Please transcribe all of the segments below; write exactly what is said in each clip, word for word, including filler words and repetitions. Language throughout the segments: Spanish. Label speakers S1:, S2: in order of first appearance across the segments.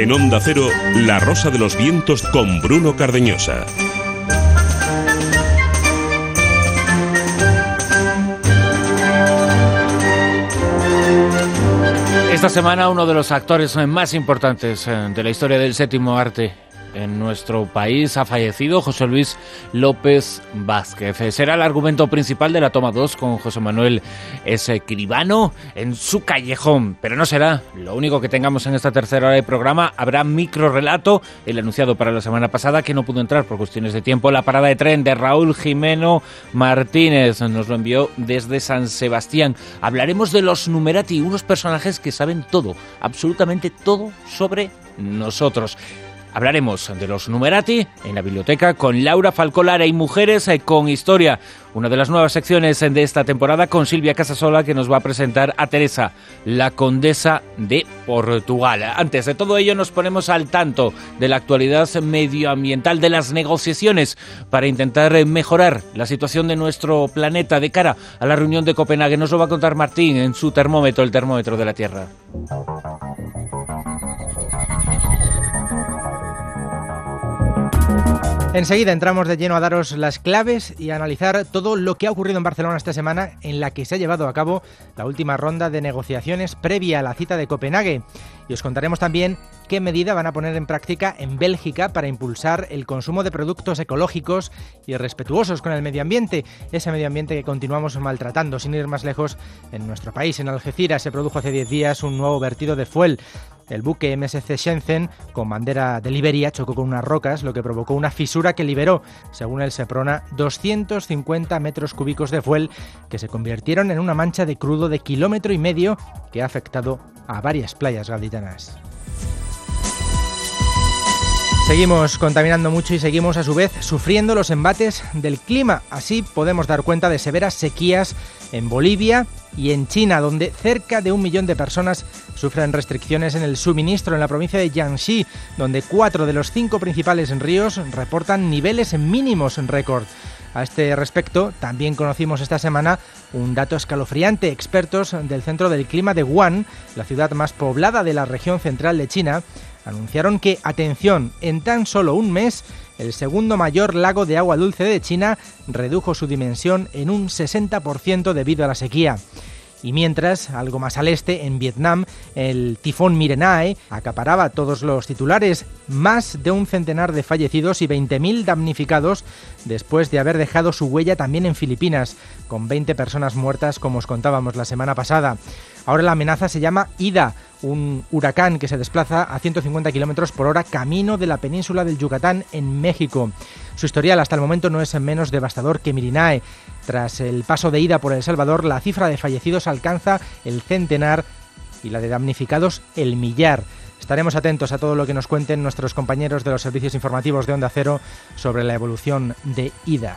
S1: En Onda Cero, La Rosa de los Vientos con Bruno Cardeñosa.
S2: Esta semana uno de los actores más importantes de la historia del séptimo arte en nuestro país ha fallecido, José Luis López Vázquez. Será el argumento principal de la toma dos con José Manuel Escribano en su callejón, pero no será lo único que tengamos en esta tercera hora de programa. Habrá microrrelato, el anunciado para la semana pasada, que no pudo entrar por cuestiones de tiempo. La parada de tren de Raúl Jimeno Martínez nos lo envió desde San Sebastián. Hablaremos de los Numerati, unos personajes que saben todo, absolutamente todo sobre nosotros. Hablaremos de los Numerati en la biblioteca con Laura Falcolara y Mujeres con Historia, una de las nuevas secciones de esta temporada, con Silvia Casasola, que nos va a presentar a Teresa, la condesa de Portugal. Antes de todo ello, nos ponemos al tanto de la actualidad medioambiental, de las negociaciones para intentar mejorar la situación de nuestro planeta de cara a la reunión de Copenhague. Nos lo va a contar Martín en su termómetro, el termómetro de la Tierra.
S3: Enseguida entramos de lleno a daros las claves y a analizar todo lo que ha ocurrido en Barcelona esta semana, en la que se ha llevado a cabo la última ronda de negociaciones previa a la cita de Copenhague. Y os contaremos también qué medida van a poner en práctica en Bélgica para impulsar el consumo de productos ecológicos y respetuosos con el medio ambiente, ese medio ambiente que continuamos maltratando. Sin ir más lejos, en nuestro país, en Algeciras, se produjo hace diez días un nuevo vertido de fuel. El buque M S C Shenzhen, con bandera de Liberia, chocó con unas rocas, lo que provocó una fisura que liberó, según el Seprona, doscientos cincuenta metros cúbicos de fuel que se convirtieron en una mancha de crudo de kilómetro y medio que ha afectado a varias playas gaditanas. Seguimos contaminando mucho y seguimos a su vez sufriendo los embates del clima. Así podemos dar cuenta de severas sequías en Bolivia y en China, donde cerca de un millón de personas sufren restricciones en el suministro. En la provincia de Jiangxi, donde cuatro de los cinco principales ríos reportan niveles mínimos en récord. A este respecto, también conocimos esta semana un dato escalofriante. Expertos del Centro del Clima de Wuhan, la ciudad más poblada de la región central de China, anunciaron que, atención, en tan solo un mes, el segundo mayor lago de agua dulce de China redujo su dimensión en un sesenta por ciento debido a la sequía. Y mientras, algo más al este, en Vietnam, el tifón Mirenae acaparaba todos los titulares. Más de un centenar de fallecidos y veinte mil damnificados después de haber dejado su huella también en Filipinas, con veinte personas muertas, como os contábamos la semana pasada. Ahora la amenaza se llama Ida, un huracán que se desplaza a ciento cincuenta kilómetros por hora camino de la península del Yucatán en México. Su historial hasta el momento no es menos devastador que Mirenae. Tras el paso de Ida por El Salvador, la cifra de fallecidos alcanza el centenar y la de damnificados el millar. Estaremos atentos a todo lo que nos cuenten nuestros compañeros de los servicios informativos de Onda Cero sobre la evolución de Ida.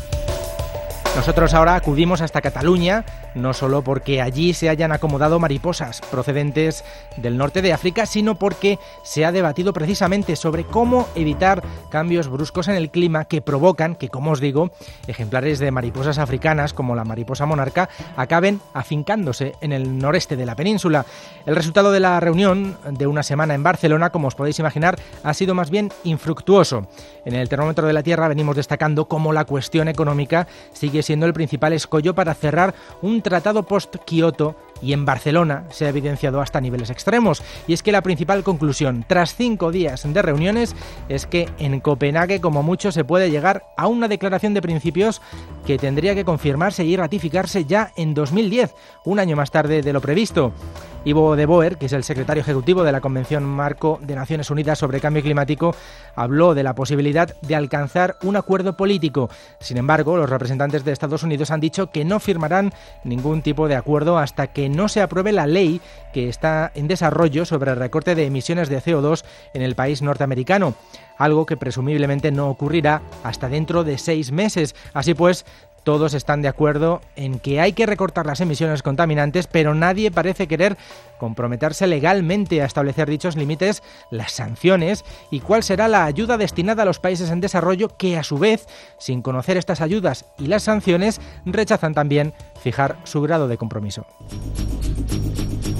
S3: Nosotros ahora acudimos hasta Cataluña, no solo porque allí se hayan acomodado mariposas procedentes del norte de África, sino porque se ha debatido precisamente sobre cómo evitar cambios bruscos en el clima que provocan que, como os digo, ejemplares de mariposas africanas, como la mariposa monarca, acaben afincándose en el noreste de la península. El resultado de la reunión de una semana en Barcelona, como os podéis imaginar, ha sido más bien infructuoso. En el termómetro de la Tierra venimos destacando cómo la cuestión económica sigue siendo el principal escollo para cerrar un tratado post-Kioto, y en Barcelona se ha evidenciado hasta niveles extremos. Y es que la principal conclusión, tras cinco días de reuniones, es que en Copenhague como mucho se puede llegar a una declaración de principios que tendría que confirmarse y ratificarse ya en dos mil diez, un año más tarde de lo previsto. Ivo de Boer, que es el secretario ejecutivo de la Convención Marco de Naciones Unidas sobre Cambio Climático, habló de la posibilidad de alcanzar un acuerdo político. Sin embargo, los representantes de Estados Unidos han dicho que no firmarán ningún tipo de acuerdo hasta que no se apruebe la ley que está en desarrollo sobre el recorte de emisiones de C O dos en el país norteamericano, algo que presumiblemente no ocurrirá hasta dentro de seis meses. Así pues, todos están de acuerdo en que hay que recortar las emisiones contaminantes, pero nadie parece querer comprometerse legalmente a establecer dichos límites, las sanciones y cuál será la ayuda destinada a los países en desarrollo que, a su vez, sin conocer estas ayudas y las sanciones, rechazan también fijar su grado de compromiso.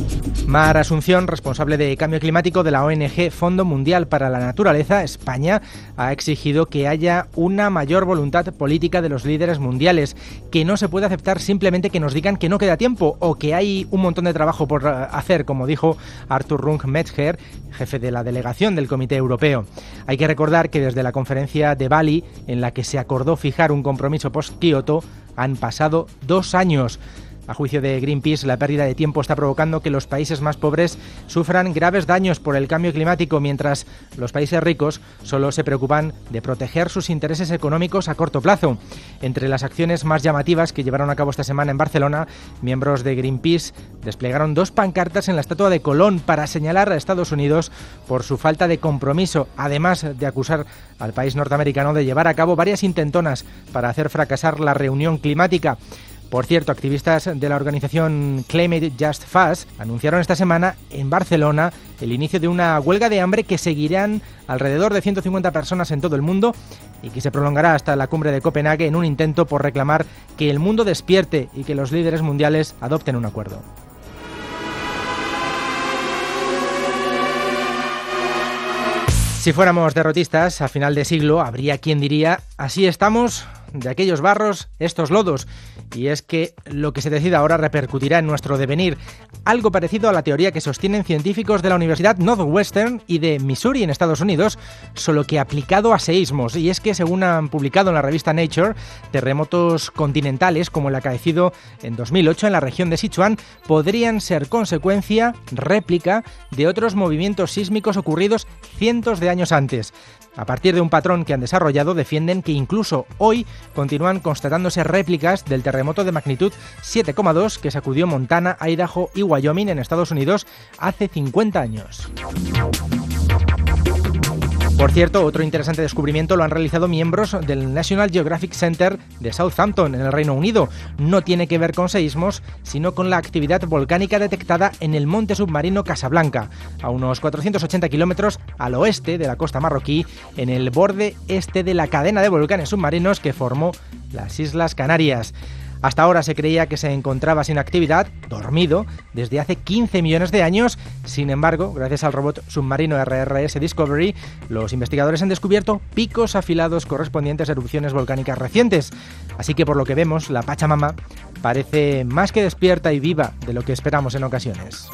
S3: Mar Asunción, responsable de Cambio Climático de la O N G Fondo Mundial para la Naturaleza, España, ha exigido que haya una mayor voluntad política de los líderes mundiales, que no se puede aceptar simplemente que nos digan que no queda tiempo o que hay un montón de trabajo por hacer, como dijo Arthur Rung-Metzger, jefe de la delegación del Comité Europeo. Hay que recordar que desde la conferencia de Bali, en la que se acordó fijar un compromiso post-Kioto, han pasado dos años. A juicio de Greenpeace, la pérdida de tiempo está provocando que los países más pobres sufran graves daños por el cambio climático, mientras los países ricos solo se preocupan de proteger sus intereses económicos a corto plazo. Entre las acciones más llamativas que llevaron a cabo esta semana en Barcelona, miembros de Greenpeace desplegaron dos pancartas en la estatua de Colón para señalar a Estados Unidos por su falta de compromiso, además de acusar al país norteamericano de llevar a cabo varias intentonas para hacer fracasar la reunión climática. Por cierto, activistas de la organización Climate Just Fast anunciaron esta semana en Barcelona el inicio de una huelga de hambre que seguirán alrededor de ciento cincuenta personas en todo el mundo y que se prolongará hasta la cumbre de Copenhague en un intento por reclamar que el mundo despierte y que los líderes mundiales adopten un acuerdo. Si fuéramos derrotistas a final de siglo, habría quien diría: así estamos, de aquellos barros, estos lodos. Y es que lo que se decida ahora repercutirá en nuestro devenir. Algo parecido a la teoría que sostienen científicos de la Universidad Northwestern y de Missouri en Estados Unidos, solo que aplicado a seísmos. Y es que, según han publicado en la revista Nature, terremotos continentales como el acaecido en dos mil ocho en la región de Sichuan podrían ser consecuencia, réplica, de otros movimientos sísmicos ocurridos cientos de años antes. A partir de un patrón que han desarrollado, defienden que incluso hoy continúan constatándose réplicas del terremoto de magnitud siete coma dos que sacudió Montana, Idaho y Wyoming en Estados Unidos hace cincuenta años. Por cierto, otro interesante descubrimiento lo han realizado miembros del National Geographic Center de Southampton, en el Reino Unido. No tiene que ver con seísmos, sino con la actividad volcánica detectada en el monte submarino Casablanca, a unos cuatrocientos ochenta kilómetros al oeste de la costa marroquí, en el borde este de la cadena de volcanes submarinos que formó las Islas Canarias. Hasta ahora se creía que se encontraba sin actividad, dormido, desde hace quince millones de años. Sin embargo, gracias al robot submarino R R S Discovery, los investigadores han descubierto picos afilados correspondientes a erupciones volcánicas recientes. Así que, por lo que vemos, la Pachamama parece más que despierta y viva de lo que esperamos en ocasiones.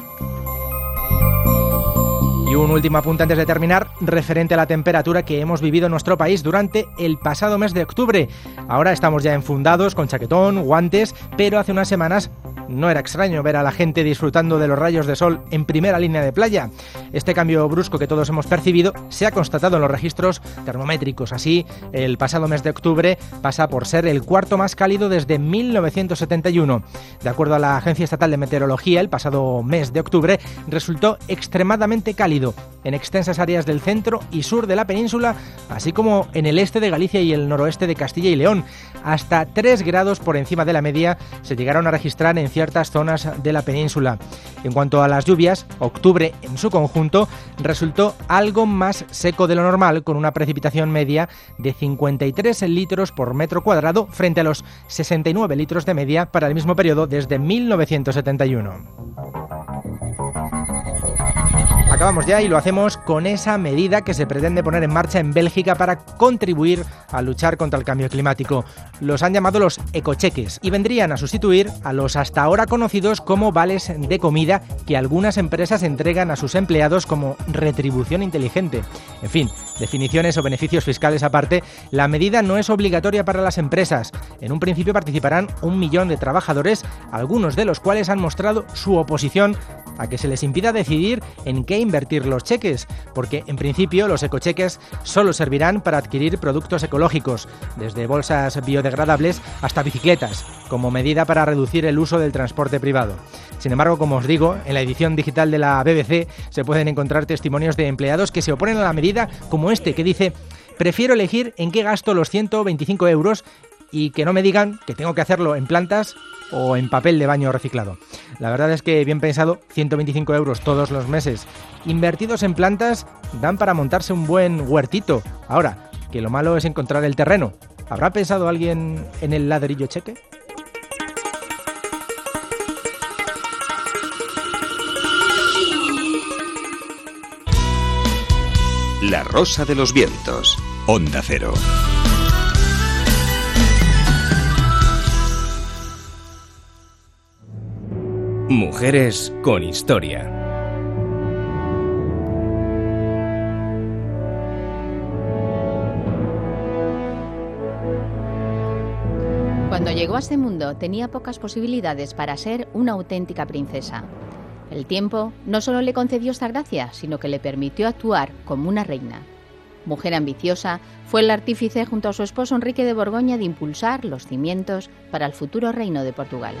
S3: Y un último apunte antes de terminar, referente a la temperatura que hemos vivido en nuestro país durante el pasado mes de octubre. Ahora estamos ya enfundados con chaquetón, guantes, pero hace unas semanas no era extraño ver a la gente disfrutando de los rayos de sol en primera línea de playa. Este cambio brusco que todos hemos percibido se ha constatado en los registros termométricos. Así, el pasado mes de octubre pasa por ser el cuarto más cálido desde mil novecientos setenta y uno. De acuerdo a la Agencia Estatal de Meteorología, el pasado mes de octubre resultó extremadamente cálido en extensas áreas del centro y sur de la península, así como en el este de Galicia y el noroeste de Castilla y León. Hasta tres grados por encima de la media se llegaron a registrar en ciertas zonas de la península. En cuanto a las lluvias, octubre en su conjunto resultó algo más seco de lo normal, con una precipitación media de cincuenta y tres litros por metro cuadrado frente a los sesenta y nueve litros de media para el mismo periodo desde mil novecientos setenta y uno. Acabamos ya y lo hacemos con esa medida que se pretende poner en marcha en Bélgica para contribuir a luchar contra el cambio climático. Los han llamado los ecocheques y vendrían a sustituir a los hasta ahora conocidos como vales de comida que algunas empresas entregan a sus empleados como retribución inteligente. En fin, definiciones o beneficios fiscales aparte, la medida no es obligatoria para las empresas. En un principio participarán un millón de trabajadores, algunos de los cuales han mostrado su oposición a que se les impida decidir en qué invertir los cheques, porque en principio los ecocheques solo servirán para adquirir productos ecológicos, desde bolsas biodegradables hasta bicicletas, como medida para reducir el uso del transporte privado. Sin embargo, como os digo, en la edición digital de la B B C se pueden encontrar testimonios de empleados que se oponen a la medida, como este, que dice: prefiero elegir en qué gasto los ciento veinticinco euros y que no me digan que tengo que hacerlo en plantas o en papel de baño reciclado. La verdad es que, bien pensado, ciento veinticinco euros todos los meses invertidos en plantas dan para montarse un buen huertito. Ahora, que lo malo es encontrar el terreno. ¿Habrá pensado alguien en el ladrillo cheque?
S4: La Rosa de los Vientos. Onda Cero.
S5: Mujeres con historia.
S6: Cuando llegó a este mundo tenía pocas posibilidades para ser una auténtica princesa. El tiempo no solo le concedió esta gracia, sino que le permitió actuar como una reina. Mujer ambiciosa, fue el artífice junto a su esposo Enrique de Borgoña de impulsar los cimientos para el futuro reino de Portugal.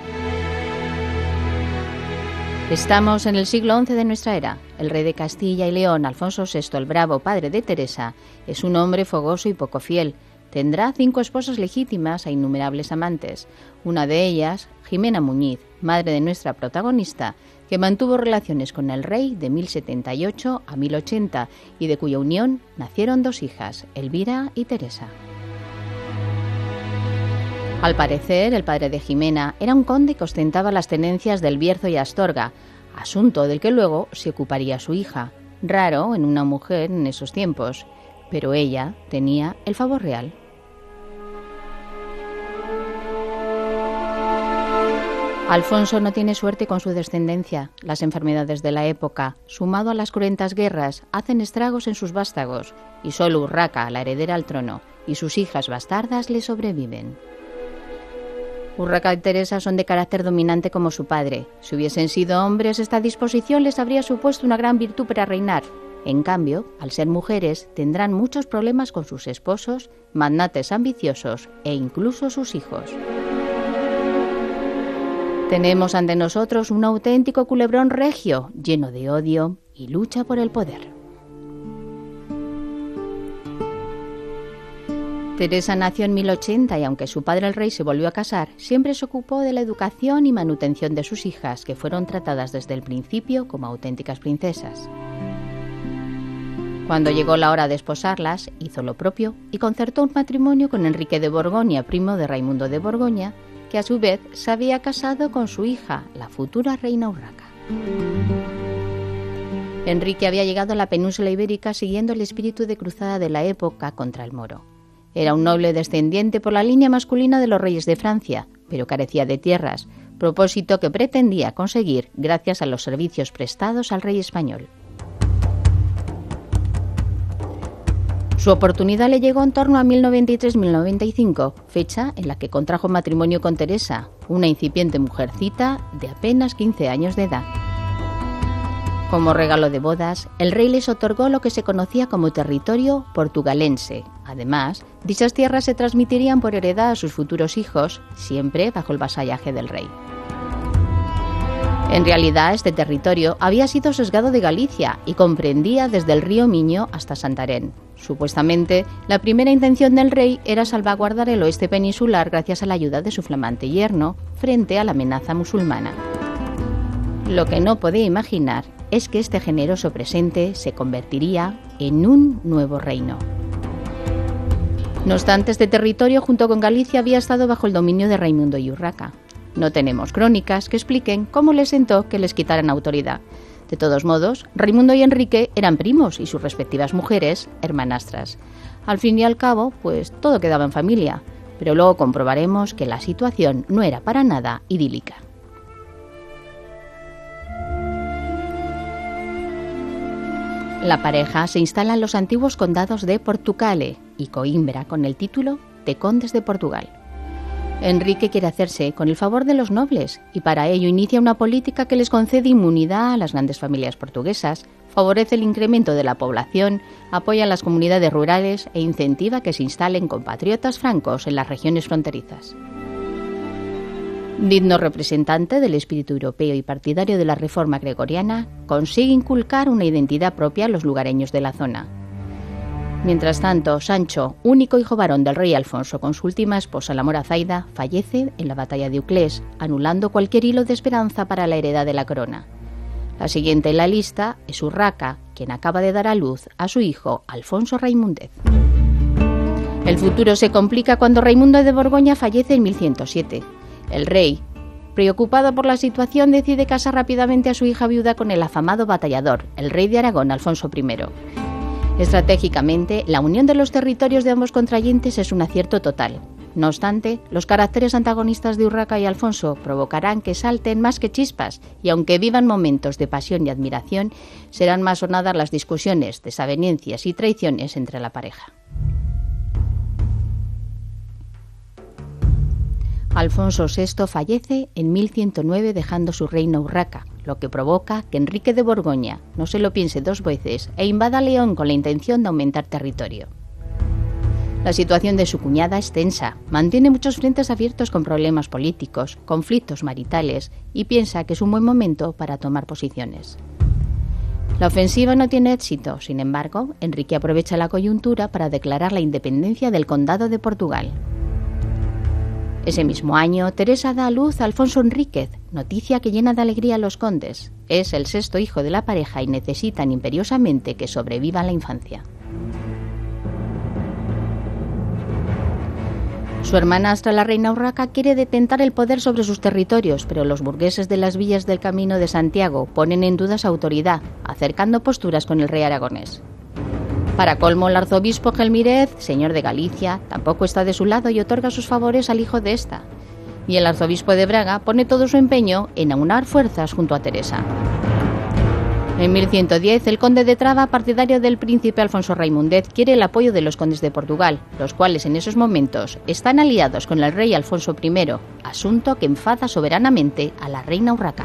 S6: Estamos en el siglo once de nuestra era. El rey de Castilla y León, Alfonso sexto el Bravo, padre de Teresa, es un hombre fogoso y poco fiel. Tendrá cinco esposas legítimas e innumerables amantes. Una de ellas, Jimena Muñiz, madre de nuestra protagonista, que mantuvo relaciones con el rey de mil setenta y ocho a mil ochenta y de cuya unión nacieron dos hijas, Elvira y Teresa. Al parecer, el padre de Jimena era un conde que ostentaba las tenencias del Bierzo y Astorga, asunto del que luego se ocuparía su hija, raro en una mujer en esos tiempos, pero ella tenía el favor real. Alfonso no tiene suerte con su descendencia. Las enfermedades de la época, sumado a las cruentas guerras, hacen estragos en sus vástagos, y solo Urraca, la heredera al trono, y sus hijas bastardas le sobreviven. Urraca y Teresa son de carácter dominante como su padre. Si hubiesen sido hombres, esta disposición les habría supuesto una gran virtud para reinar. En cambio, al ser mujeres, tendrán muchos problemas con sus esposos, magnates ambiciosos e incluso sus hijos. Tenemos ante nosotros un auténtico culebrón regio, lleno de odio y lucha por el poder. Teresa nació en mil ochenta y aunque su padre el rey se volvió a casar, siempre se ocupó de la educación y manutención de sus hijas, que fueron tratadas desde el principio como auténticas princesas. Cuando llegó la hora de esposarlas, hizo lo propio y concertó un matrimonio con Enrique de Borgoña, primo de Raimundo de Borgoña, que a su vez se había casado con su hija, la futura reina Urraca. Enrique había llegado a la península ibérica siguiendo el espíritu de cruzada de la época contra el moro. Era un noble descendiente por la línea masculina de los reyes de Francia, pero carecía de tierras, propósito que pretendía conseguir gracias a los servicios prestados al rey español. Su oportunidad le llegó en torno a mil noventa y tres a mil noventa y cinco, fecha en la que contrajo matrimonio con Teresa, una incipiente mujercita de apenas quince años de edad. Como regalo de bodas, el rey les otorgó lo que se conocía como territorio portugalense. Además, dichas tierras se transmitirían por heredad a sus futuros hijos, siempre bajo el vasallaje del rey. En realidad, este territorio había sido sesgado de Galicia y comprendía desde el río Miño hasta Santarém. Supuestamente, la primera intención del rey era salvaguardar el oeste peninsular gracias a la ayuda de su flamante yerno frente a la amenaza musulmana. Lo que no podía imaginar es que este generoso presente se convertiría en un nuevo reino. No obstante, este territorio junto con Galicia había estado bajo el dominio de Raimundo y Urraca. No tenemos crónicas que expliquen cómo les sentó que les quitaran autoridad. De todos modos, Raimundo y Enrique eran primos y sus respectivas mujeres, hermanastras. Al fin y al cabo, pues todo quedaba en familia, pero luego comprobaremos que la situación no era para nada idílica. La pareja se instala en los antiguos condados de Portucale y Coimbra con el título de Condes de Portugal. Enrique quiere hacerse con el favor de los nobles y para ello inicia una política que les concede inmunidad a las grandes familias portuguesas, favorece el incremento de la población, apoya a las comunidades rurales e incentiva que se instalen compatriotas francos en las regiones fronterizas. Digno representante del espíritu europeo y partidario de la reforma gregoriana, consigue inculcar una identidad propia a los lugareños de la zona. Mientras tanto, Sancho, único hijo varón del rey Alfonso con su última esposa, la mora Zaida, fallece en la batalla de Uclés, anulando cualquier hilo de esperanza para la heredad de la corona. La siguiente en la lista es Urraca, quien acaba de dar a luz a su hijo Alfonso Raimúndez. El futuro se complica cuando Raimundo de Borgoña fallece en mil ciento siete. El rey, preocupado por la situación, decide casar rápidamente a su hija viuda con el afamado batallador, el rey de Aragón, Alfonso primero. Estratégicamente, la unión de los territorios de ambos contrayentes es un acierto total. No obstante, los caracteres antagonistas de Urraca y Alfonso provocarán que salten más que chispas y, aunque vivan momentos de pasión y admiración, serán más sonadas las discusiones, desavenencias y traiciones entre la pareja. Alfonso sexto fallece en mil ciento nueve dejando su reino Urraca, lo que provoca que Enrique de Borgoña no se lo piense dos veces e invada León con la intención de aumentar territorio. La situación de su cuñada es tensa, mantiene muchos frentes abiertos con problemas políticos, conflictos maritales y piensa que es un buen momento para tomar posiciones. La ofensiva no tiene éxito, sin embargo, Enrique aprovecha la coyuntura para declarar la independencia del Condado de Portugal. Ese mismo año, Teresa da a luz a Alfonso Enríquez, noticia que llena de alegría a los condes. Es el sexto hijo de la pareja y necesitan imperiosamente que sobreviva la infancia. Su hermanastra, la reina Urraca, quiere detentar el poder sobre sus territorios, pero los burgueses de las villas del Camino de Santiago ponen en duda su autoridad, acercando posturas con el rey aragonés. Para colmo, el arzobispo Gelmírez, señor de Galicia, tampoco está de su lado y otorga sus favores al hijo de esta. Y el arzobispo de Braga pone todo su empeño en aunar fuerzas junto a Teresa. En mil ciento diez, el conde de Traba, partidario del príncipe Alfonso Raimúndez, quiere el apoyo de los condes de Portugal, los cuales en esos momentos están aliados con el rey Alfonso primero, asunto que enfada soberanamente a la reina Urraca.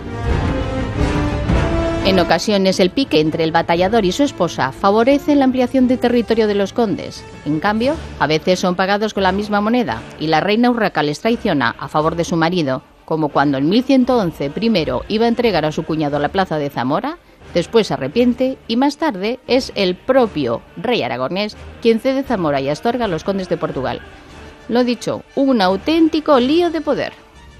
S6: En ocasiones, el pique entre el batallador y su esposa favorece la ampliación de territorio de los condes. En cambio, a veces son pagados con la misma moneda y la reina Urraca les traiciona a favor de su marido, como cuando en mil ciento once primero iba a entregar a su cuñado la plaza de Zamora, después se arrepiente y más tarde es el propio rey aragonés quien cede Zamora y Astorga a los condes de Portugal. Lo dicho, un auténtico lío de poder.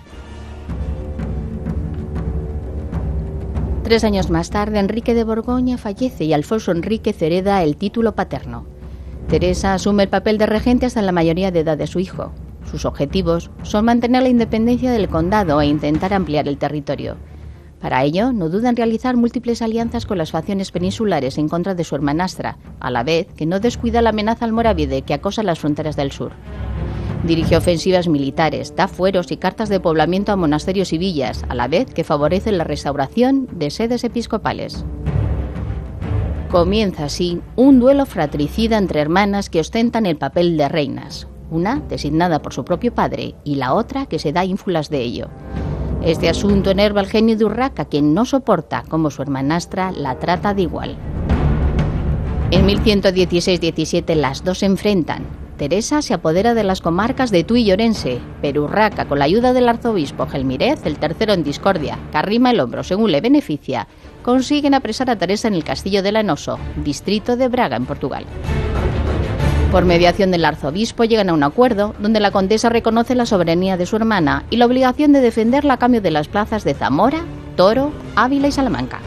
S6: Tres años más tarde, Enrique de Borgoña fallece y Alfonso Enríquez hereda el título paterno. Teresa asume el papel de regente hasta la mayoría de edad de su hijo. Sus objetivos son mantener la independencia del condado e intentar ampliar el territorio. Para ello, no duda en realizar múltiples alianzas con las facciones peninsulares en contra de su hermanastra, a la vez que no descuida la amenaza almorávide que acosa las fronteras del sur. Dirige ofensivas militares, da fueros y cartas de poblamiento a monasterios y villas, a la vez que favorece la restauración de sedes episcopales. Comienza así un duelo fratricida entre hermanas que ostentan el papel de reinas, una designada por su propio padre y la otra que se da ínfulas de ello. Este asunto enerva al genio de Urraca, quien no soporta cómo su hermanastra la trata de igual. En mil ciento dieciséis diecisiete las dos se enfrentan. Teresa se apodera de las comarcas de Tui y Orense, pero Urraca, con la ayuda del arzobispo Gelmírez, el tercero en discordia, que arrima el hombro según le beneficia, consiguen apresar a Teresa en el castillo de Lanoso, distrito de Braga, en Portugal. Por mediación del arzobispo llegan a un acuerdo donde la condesa reconoce la soberanía de su hermana y la obligación de defenderla a cambio de las plazas de Zamora, Toro, Ávila y Salamanca.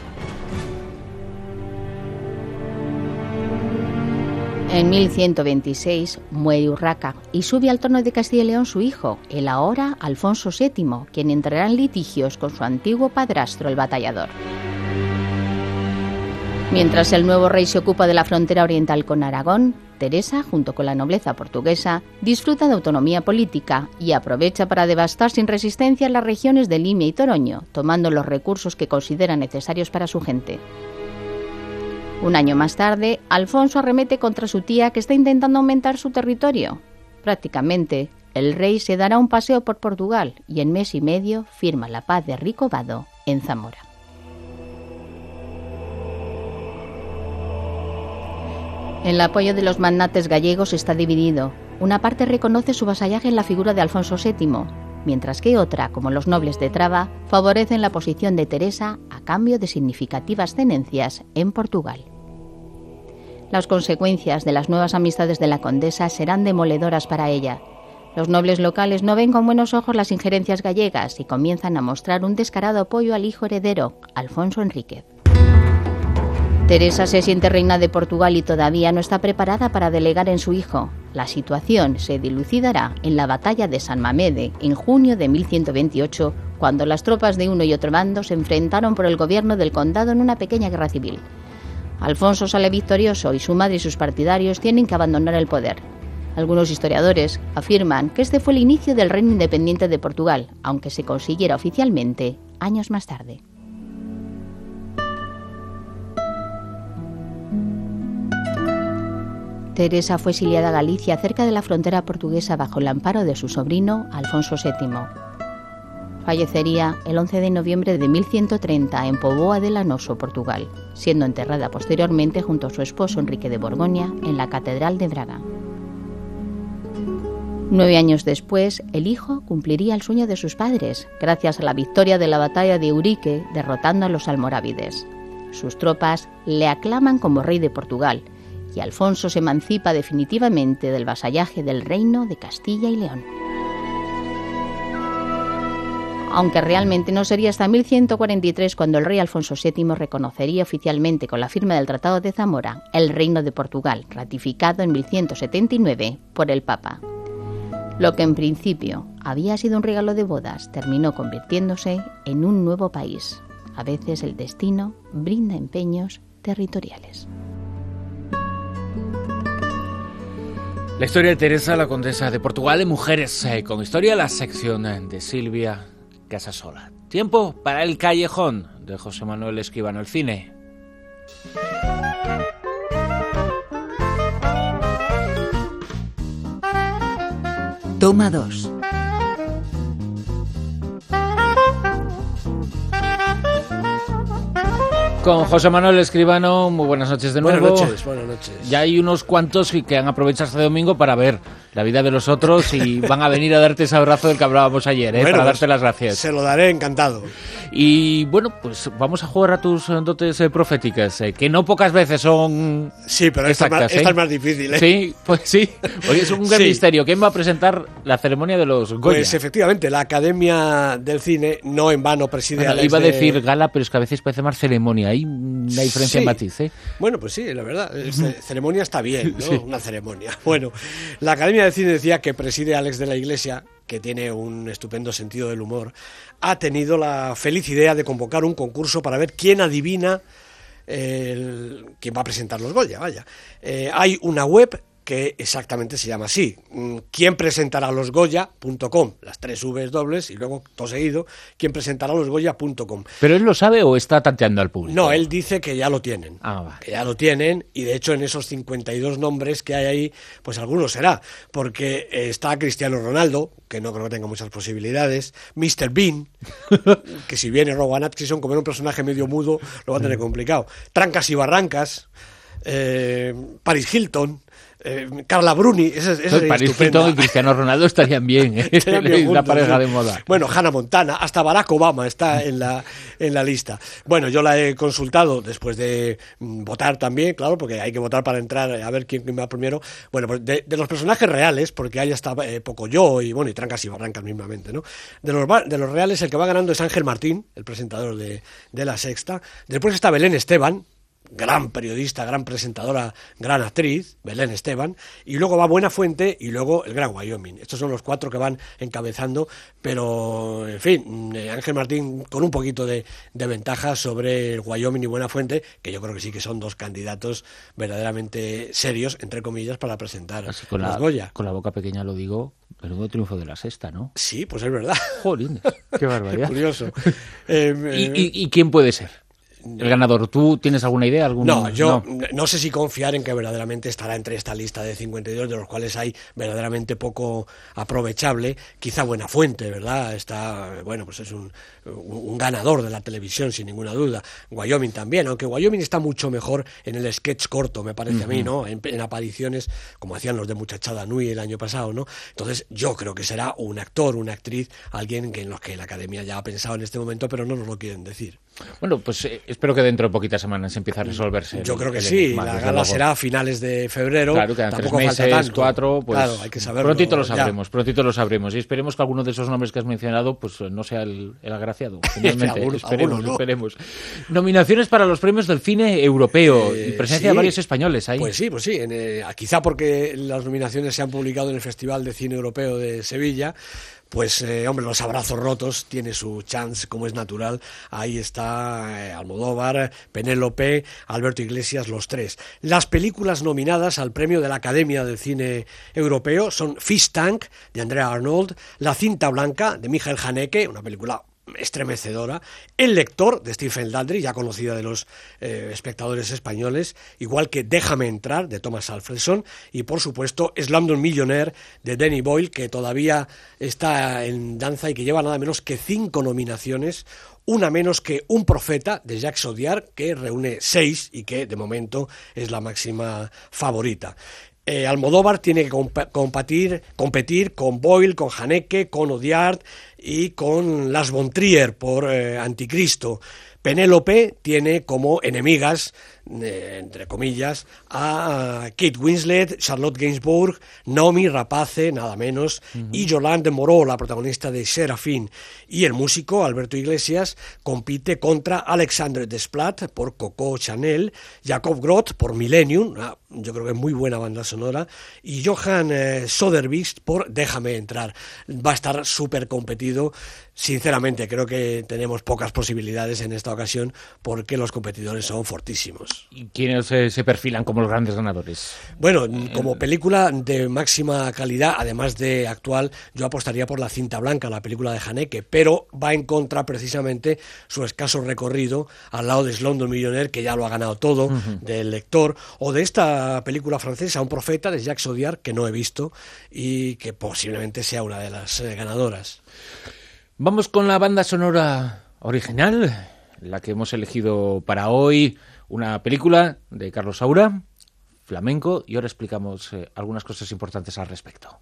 S6: En mil ciento veintiséis muere Urraca y sube al trono de Castilla y León su hijo, el ahora Alfonso séptimo, quien entrará en litigios con su antiguo padrastro, el batallador. Mientras el nuevo rey se ocupa de la frontera oriental con Aragón, Teresa, junto con la nobleza portuguesa, disfruta de autonomía política y aprovecha para devastar sin resistencia las regiones de Limia y Toroño, tomando los recursos que considera necesarios para su gente. Un año más tarde, Alfonso arremete contra su tía que está intentando aumentar su territorio. Prácticamente, el rey se dará un paseo por Portugal y en mes y medio firma la paz de Ricovado en Zamora. El apoyo de los magnates gallegos está dividido. Una parte reconoce su vasallaje en la figura de Alfonso séptimo, mientras que otra, como los nobles de Traba, favorecen la posición de Teresa a cambio de significativas tenencias en Portugal. Las consecuencias de las nuevas amistades de la condesa serán demoledoras para ella. Los nobles locales no ven con buenos ojos las injerencias gallegas y comienzan a mostrar un descarado apoyo al hijo heredero, Alfonso Enríquez. Teresa se siente reina de Portugal y todavía no está preparada para delegar en su hijo. La situación se dilucidará en la batalla de San Mamede en junio de mil ciento veintiocho, cuando las tropas de uno y otro bando se enfrentaron por el gobierno del condado en una pequeña guerra civil. Alfonso sale victorioso y su madre y sus partidarios tienen que abandonar el poder. Algunos historiadores afirman que este fue el inicio del reino independiente de Portugal, aunque se consiguiera oficialmente años más tarde. Teresa fue exiliada a Galicia, cerca de la frontera portuguesa, bajo el amparo de su sobrino Alfonso séptimo. Fallecería el once de noviembre de mil ciento treinta en Póvoa de Lanoso, Portugal, siendo enterrada posteriormente junto a su esposo Enrique de Borgoña en la Catedral de Braga. Nueve años después, el hijo cumpliría el sueño de sus padres, gracias a la victoria de la batalla de Eurique, derrotando a los almorávides. Sus tropas le aclaman como rey de Portugal, y Alfonso se emancipa definitivamente del vasallaje del reino de Castilla y León. Aunque realmente no sería hasta mil ciento cuarenta y tres cuando el rey Alfonso séptimo reconocería oficialmente con la firma del Tratado de Zamora el reino de Portugal, ratificado en mil ciento setenta y nueve por el Papa. Lo que en principio había sido un regalo de bodas terminó convirtiéndose en un nuevo país. A veces el destino brinda empeños territoriales.
S2: La historia de Teresa, la condesa de Portugal, de Mujeres eh, con Historia, la sección de Silvia Casasola. Tiempo para El Callejón, de José Manuel Escribano, el cine.
S7: Toma dos.
S2: Con José Manuel Escribano, muy buenas noches de nuevo.
S8: Buenas noches, buenas noches.
S2: Ya hay unos cuantos que han aprovechado este domingo para ver la vida de los otros y van a venir a darte ese abrazo del que hablábamos ayer, ¿eh?
S8: Bueno,
S2: para
S8: pues,
S2: darte las gracias.
S8: Se lo daré encantado.
S2: Y bueno, pues vamos a jugar a tus dotes eh, proféticas, eh, que no pocas veces son
S8: Sí, pero esta,
S2: exactas,
S8: es, más,
S2: ¿eh?
S8: esta es más difícil, ¿eh?
S2: Sí, pues sí. Hoy es un gran
S8: Sí.
S2: misterio. ¿Quién va a presentar la ceremonia de los Goya?
S8: Pues efectivamente, la Academia del Cine no en vano preside
S2: Bueno,
S8: Alex
S2: iba a
S8: de-
S2: decir gala, pero es que a veces parece más ceremonia. Hay una diferencia
S8: Sí.
S2: en matiz, ¿eh?
S8: Bueno, pues sí, la verdad, es- ceremonia está bien, ¿no?
S2: Sí.
S8: Una ceremonia. Bueno, la Academia del Cine decía que preside Alex de la Iglesia, que tiene un estupendo sentido del humor, ha tenido la feliz idea de convocar un concurso para ver quién adivina el, quién va a presentar los Goya, vaya. Eh, hay una web que exactamente se llama así, mm, quién presentará los Goya punto com, las tres V's dobles y luego todo seguido, quién presentará los Goya punto com.
S2: ¿Pero él lo sabe o está tanteando al público?
S8: No, él dice que ya lo tienen.
S2: Ah, vale.
S8: Que ya lo tienen, y de hecho en esos cincuenta y dos nombres que hay ahí, pues algunos será, porque eh, está Cristiano Ronaldo, que no creo que tenga muchas posibilidades, mister Bean, que si viene Rowan Atkinson, como era un personaje medio mudo, lo va a tener complicado. Trancas y barrancas, eh, Paris Hilton, eh, Carla Bruni, esa, esa sería
S2: Paris
S8: estupenda.
S2: Hilton y Cristiano Ronaldo estarían bien, ¿eh?
S8: Estarían bien
S2: Es una
S8: juntos,
S2: pareja
S8: sí.
S2: de moda.
S8: Bueno, Hannah Montana, hasta Barack Obama está en la, en la lista. Bueno, yo la he consultado después de mm, votar también, claro, porque hay que votar para entrar a ver quién, quién va primero. Bueno, pues de, de los personajes reales, porque ahí está eh, Pocoyo y, bueno, y Trancas y Barrancas mismamente, ¿no? De los, va- de los reales, el que va ganando es Ángel Martín, el presentador de, de La Sexta. Después está Belén Esteban, gran periodista, gran presentadora, gran actriz, Belén Esteban, y luego va Buenafuente y luego el Gran Wyoming. Estos son los cuatro que van encabezando, pero, en fin, eh, Ángel Martín con un poquito de, de ventaja sobre el Wyoming y Buenafuente, que yo creo que sí que son dos candidatos verdaderamente serios, entre comillas, para presentar
S2: Así con
S8: los
S2: la,
S8: Goya.
S2: con la boca pequeña lo digo, menudo triunfo de La Sexta, ¿no?
S8: Sí, pues es verdad.
S2: Jolín, qué barbaridad.
S8: Curioso. Eh,
S2: ¿Y,
S8: eh,
S2: y, y quién puede ser el ganador? ¿Tú tienes alguna idea? ¿Algún...
S8: No, yo no. no sé si confiar en que verdaderamente estará entre esta lista de cincuenta y dos, de los cuales hay verdaderamente poco aprovechable. Quizá Buenafuente, ¿verdad? Está, bueno, pues es un, un ganador de la televisión, sin ninguna duda. Wyoming también, aunque Wyoming está mucho mejor en el sketch corto, me parece uh-huh. a mí, ¿no? En, en apariciones, como hacían los de Muchachada Nui el año pasado, ¿no? Entonces, yo creo que será un actor, una actriz, alguien que en los que la Academia ya ha pensado en este momento, pero no nos lo quieren decir.
S2: Bueno, pues eh, espero que dentro de poquitas semanas empiece a resolverse.
S8: Yo
S2: el,
S8: creo que
S2: el
S8: sí,
S2: enigma,
S8: la
S2: desde
S8: gala
S2: luego.
S8: será a finales de febrero.
S2: Claro, quedan
S8: tampoco
S2: tres
S8: falta
S2: meses,
S8: tanto.
S2: cuatro, pues
S8: claro, hay que saberlo.
S2: prontito lo
S8: ya.
S2: sabremos, prontito lo sabremos. Y esperemos que alguno de esos nombres que has mencionado pues no sea el, el agraciado. Finalmente,
S8: Alguno-
S2: esperemos,
S8: alguno no.
S2: esperemos. Nominaciones para los premios del cine europeo
S8: Eh,
S2: y presencia
S8: sí.
S2: de varios españoles ahí.
S8: Pues sí, pues sí. En, eh, quizá porque las nominaciones se han publicado en el Festival de Cine Europeo de Sevilla, pues eh, hombre, los abrazos rotos tiene su chance, como es natural. Ahí está eh, Almodóvar, Penélope, Alberto Iglesias, los tres. Las películas nominadas al premio de la Academia del Cine Europeo son Fish Tank, de Andrea Arnold, La cinta blanca, de Michael Haneke, una película estremecedora, El lector, de Stephen Daldry, ya conocida de los eh, espectadores españoles, igual que Déjame entrar, de Thomas Alfredson, y por supuesto Slumdog Millionaire, de Danny Boyle, que todavía está en danza y que lleva nada menos que cinco nominaciones, una menos que Un profeta, de Jacques Audiard, que reúne seis y que de momento es la máxima favorita. Eh, Almodóvar tiene que comp- competir, competir con Boyle, con Haneke, con Audiard y con Lars von Trier por eh, Anticristo. Penélope tiene como enemigas, eh, entre comillas, a Kate Winslet, Charlotte Gainsbourg, Naomi Rapace, nada menos, uh-huh. y Yolande Moreau, la protagonista de Serafín. Y el músico, Alberto Iglesias, compite contra Alexandre Desplat por Coco Chanel, Jacob Groth por Millennium, una, yo creo que es muy buena banda sonora, y Johan eh, Soderbergh por Déjame entrar. Va a estar súper competido. Sinceramente, creo que tenemos pocas posibilidades en esta ocasión porque los competidores son fortísimos.
S2: ¿Y quiénes eh, se perfilan como los grandes ganadores?
S8: Bueno, como película de máxima calidad, además de actual, yo apostaría por La cinta blanca, la película de Haneke, pero va en contra precisamente su escaso recorrido al lado de Slumdog Millionaire, que ya lo ha ganado todo, uh-huh. del lector, o de esta película francesa, Un profeta, de Jacques Audiard, que no he visto y que posiblemente sea una de las eh, ganadoras.
S2: Vamos con la banda sonora original, la que hemos elegido para hoy, una película de Carlos Saura, flamenco, y ahora explicamos eh, algunas cosas importantes al respecto.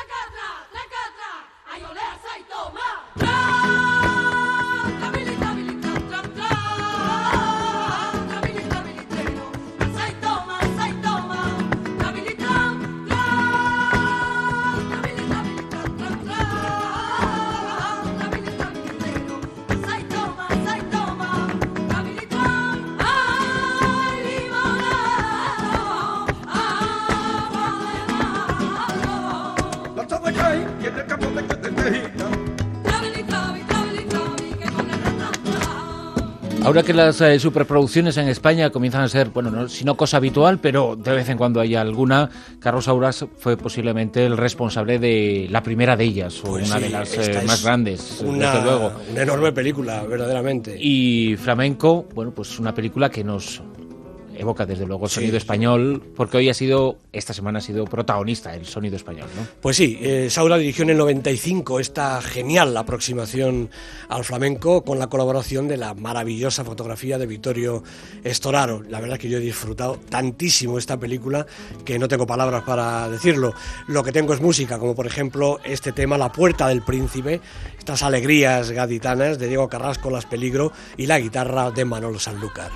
S2: Ahora que las eh, superproducciones en España comienzan a ser, bueno, no, si no cosa habitual, pero de vez en cuando hay alguna, Carlos Saura fue posiblemente el responsable de la primera de ellas, o pues una sí, de las eh, más grandes,
S8: una,
S2: desde luego.
S8: Una enorme película, verdaderamente.
S2: Y flamenco, bueno, pues una película que nos evoca desde luego el sonido sí, español, porque hoy ha sido, esta semana ha sido protagonista el sonido español, ¿no?
S8: Pues sí, eh, Saura dirigió en el noventa y cinco esta genial aproximación al flamenco con la colaboración de la maravillosa fotografía de Vittorio Storaro. La verdad es que yo he disfrutado tantísimo esta película que no tengo palabras para decirlo. Lo que tengo es música, como por ejemplo este tema, La puerta del príncipe, estas alegrías gaditanas de Diego Carrasco, Las Peligro, y la guitarra de Manolo Sanlúcar.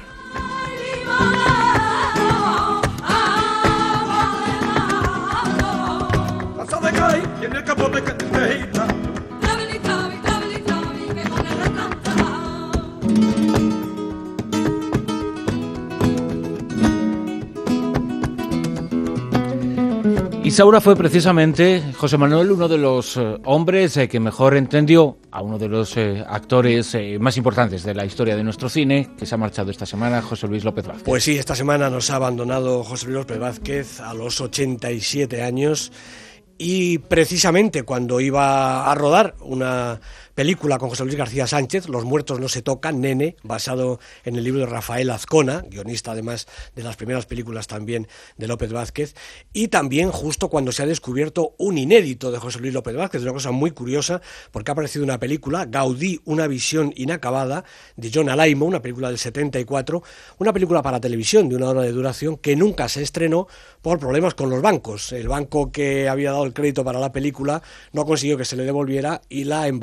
S2: Y Saura fue precisamente, José Manuel, uno de los eh, hombres eh, que mejor entendió a uno de los eh, actores eh, más importantes de la historia de nuestro cine, que se ha marchado esta semana, José Luis López Vázquez.
S8: Pues sí, esta semana nos ha abandonado José Luis López Vázquez a los ochenta y siete años, y precisamente cuando iba a rodar una película con José Luis García Sánchez, Los muertos no se tocan, Nene, basado en el libro de Rafael Azcona, guionista además de las primeras películas también de López Vázquez, y también justo cuando se ha descubierto un inédito de José Luis López Vázquez, una cosa muy curiosa, porque ha aparecido una película, Gaudí, una visión inacabada, de John Alaimo, una película del setenta y cuatro, una película para televisión de una hora de duración que nunca se estrenó por problemas con los bancos. El banco que había dado el crédito para la película no consiguió que se le devolviera y la embargó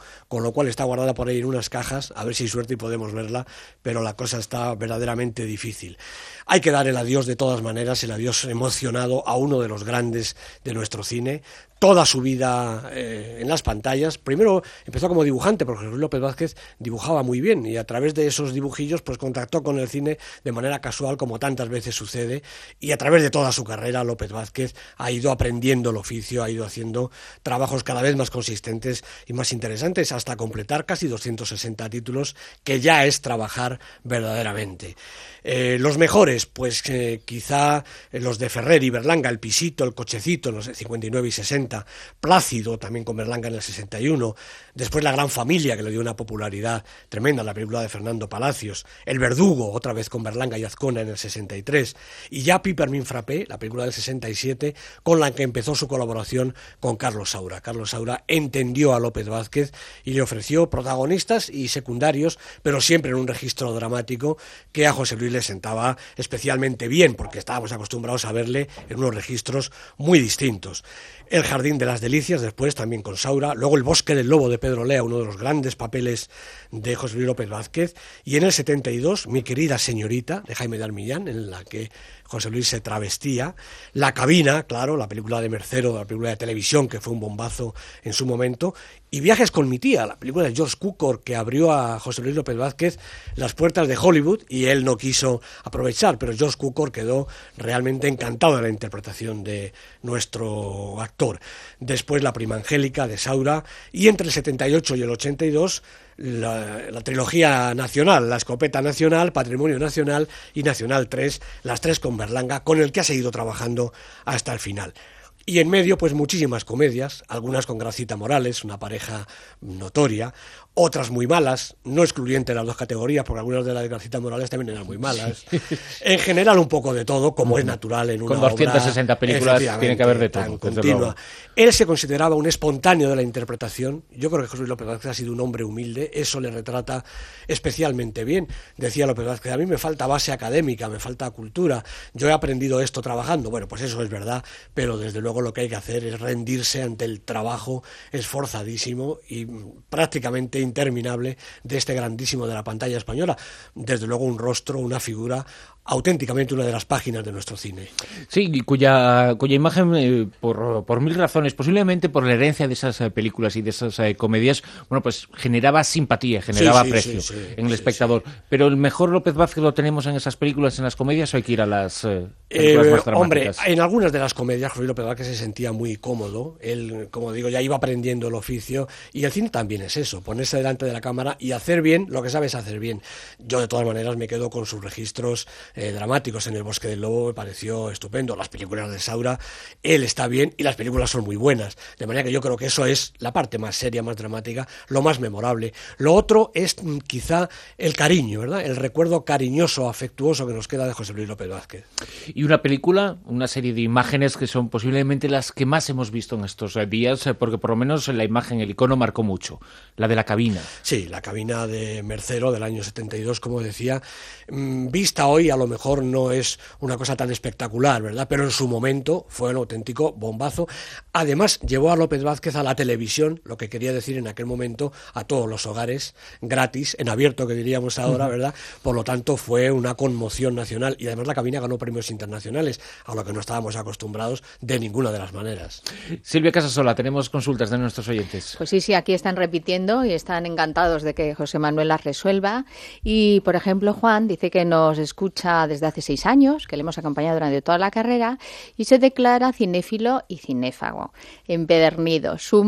S8: con lo cual está guardada por ahí en unas cajas, a ver si hay suerte y podemos verla, pero la cosa está verdaderamente difícil. Hay que dar el adiós de todas maneras, el adiós emocionado a uno de los grandes de nuestro cine, toda su vida eh, en las pantallas. Primero empezó como dibujante, porque José Luis López Vázquez dibujaba muy bien y a través de esos dibujillos pues contactó con el cine de manera casual, como tantas veces sucede, y a través de toda su carrera López Vázquez ha ido aprendiendo el oficio, ha ido haciendo trabajos cada vez más consistentes y más interesantes, hasta completar casi doscientos sesenta títulos, que ya es trabajar verdaderamente. Eh, los mejores, pues eh, quizá eh, los de Ferrer y Berlanga, El Pisito, El Cochecito en los cincuenta y nueve y sesenta, Plácido también con Berlanga en el sesenta y uno, después La Gran Familia, que le dio una popularidad tremenda, la película de Fernando Palacios, El Verdugo, otra vez con Berlanga y Azcona en el sesenta y tres, y ya Pipermin Frappé, la película del sesenta y siete, con la que empezó su colaboración con Carlos Saura. Carlos Saura entendió a López Vázquez y le ofreció protagonistas y secundarios, pero siempre en un registro dramático que a José Luis le sentaba especialmente bien, porque estábamos acostumbrados a verle en unos registros muy distintos. El Jardín de las Delicias, después también con Saura, luego El Bosque del Lobo de Pedro Lea, uno de los grandes papeles de José Luis López Vázquez, y en el setenta y dos, Mi querida señorita, de Jaime de Armillán, en la que José Luis se travestía, La cabina, claro, la película de Mercero, la película de televisión, que fue un bombazo en su momento, y Viajes con mi tía, la película de George Cukor, que abrió a José Luis López Vázquez las puertas de Hollywood, y él no quiso aprovechar, pero George Cukor quedó realmente encantado de la interpretación de nuestro actor. Después La prima angélica de Saura, y entre el setenta y ocho y el ochenta y dos la, la trilogía nacional, La escopeta nacional, Patrimonio nacional y Nacional tres, las tres con Berlanga, con el que ha seguido trabajando hasta el final. Y en medio, pues muchísimas comedias, algunas con Gracita Morales, una pareja notoria, otras muy malas, no excluyente de las dos categorías, porque algunas de las de Gracita Morales también eran muy malas. Sí. En general, un poco de todo, como es natural en una
S2: con doscientas sesenta
S8: obra,
S2: películas tiene que haber de todo.
S8: Tan continua. Él se consideraba un espontáneo de la interpretación. Yo creo que José Luis López Vázquez ha sido un hombre humilde, eso le retrata especialmente bien. Decía López Vázquez, a mí me falta base académica, me falta cultura, yo he aprendido esto trabajando. Bueno, pues eso es verdad, pero desde luego lo que hay que hacer es rendirse ante el trabajo esforzadísimo y prácticamente interminable de este grandísimo de la pantalla española. Desde luego un rostro, una figura, auténticamente una de las páginas de nuestro cine.
S2: Sí, cuya, cuya imagen, eh, por, por mil razones, posiblemente por la herencia de esas eh, películas y de esas eh, comedias, bueno, pues generaba simpatía, generaba sí, sí, aprecio sí, sí, en el sí, espectador. Sí. Pero el mejor López Vázquez lo tenemos en esas películas, en las comedias, o hay que ir a las eh, películas eh, más dramáticas.
S8: Hombre, en algunas de las comedias José López Vázquez se sentía muy cómodo. Él, como digo, ya iba aprendiendo el oficio, y el cine también es eso, ponerse delante de la cámara y hacer bien lo que sabes hacer bien. Yo de todas maneras me quedo con sus registros Eh, dramáticos. En El Bosque del Lobo me pareció estupendo, las películas de Saura, él está bien y las películas son muy buenas, de manera que yo creo que eso es la parte más seria, más dramática, lo más memorable. Lo otro es quizá el cariño, ¿verdad? El recuerdo cariñoso, afectuoso que nos queda de José Luis López Vázquez.
S2: Y una película, una serie de imágenes que son posiblemente las que más hemos visto en estos días, porque por lo menos la imagen, el icono marcó mucho, la de La cabina.
S8: Sí, La cabina de Mercero del año setenta y dos, como decía, vista hoy a lo mejor no es una cosa tan espectacular, ¿verdad? Pero en su momento fue un auténtico bombazo. Además, llevó a López Vázquez a la televisión, lo que quería decir en aquel momento a todos los hogares, gratis, en abierto, que diríamos ahora, ¿verdad? Por lo tanto, fue una conmoción nacional, y además La cabina ganó premios internacionales, a lo que no estábamos acostumbrados de ninguna de las maneras.
S2: Silvia Casasola, tenemos consultas de nuestros oyentes.
S6: Pues sí, sí, aquí están repitiendo y están encantados de que José Manuel las resuelva. Y, por ejemplo, Juan dice que nos escucha desde hace seis años, que le hemos acompañado durante toda la carrera, y se declara cinéfilo y cinéfago, empedernido. Su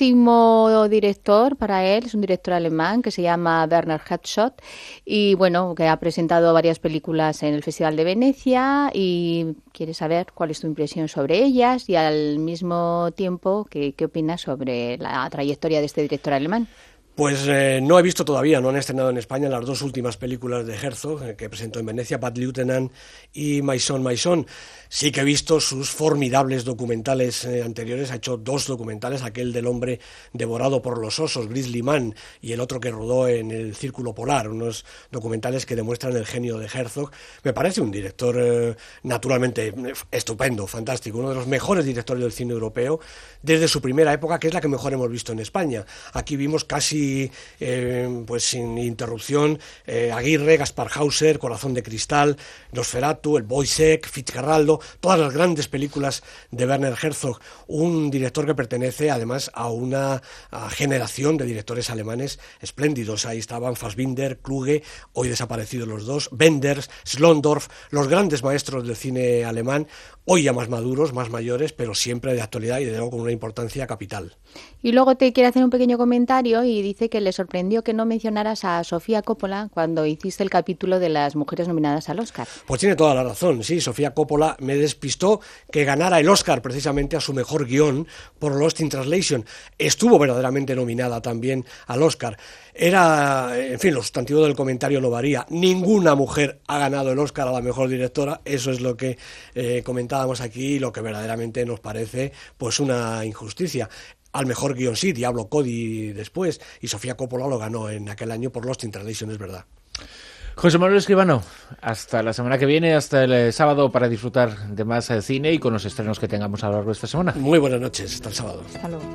S6: máximo director para él es un director alemán que se llama Werner Herzog, y bueno, que ha presentado varias películas en el Festival de Venecia, y quiere saber cuál es tu impresión sobre ellas, y al mismo tiempo, qué, qué opinas sobre la trayectoria de este director alemán.
S8: Pues eh, no he visto todavía, no han estrenado en España las dos últimas películas de Herzog eh, que presentó en Venecia, Bad Lieutenant y My Son, My Son. Sí que he visto sus formidables documentales eh, anteriores, ha hecho dos documentales, aquel del hombre devorado por los osos, Grizzly Man, y el otro que rodó en el Círculo Polar, unos documentales que demuestran el genio de Herzog. Me parece un director eh, naturalmente estupendo, fantástico, uno de los mejores directores del cine europeo desde su primera época, que es la que mejor hemos visto en España. Aquí vimos casi Eh, pues sin interrupción eh, Aguirre, Gaspar Hauser, Corazón de Cristal, Nosferatu, El Boisek, Fitzcarraldo, todas las grandes películas de Werner Herzog, un director que pertenece además a una a generación de directores alemanes espléndidos. Ahí estaban Fassbinder, Kluge, hoy desaparecidos los dos, Wenders, Slondorf, los grandes maestros del cine alemán, hoy ya más maduros, más mayores, pero siempre de actualidad y de nuevo con una importancia capital.
S6: Y luego te quiere hacer un pequeño comentario y dice que le sorprendió que no mencionaras a Sofía Coppola cuando hiciste el capítulo de las mujeres nominadas al Oscar.
S8: Pues tiene toda la razón, sí, Sofía Coppola me despistó que ganara el Oscar precisamente a su mejor guión por Lost in Translation. Estuvo verdaderamente nominada también al Oscar. Era, en fin, lo sustantivo del comentario no varía. Ninguna mujer ha ganado el Oscar a la mejor directora, eso es lo que eh, comentábamos aquí y lo que verdaderamente nos parece pues una injusticia. Al mejor guión sí, Diablo Cody después, y Sofía Coppola lo ganó en aquel año por Lost in Translation, es verdad.
S2: José Manuel Escribano, hasta la semana que viene, hasta el eh, sábado para disfrutar de más eh, cine y con los estrenos que tengamos a lo largo de esta semana.
S8: Muy buenas noches, hasta el sábado.
S6: Hasta luego.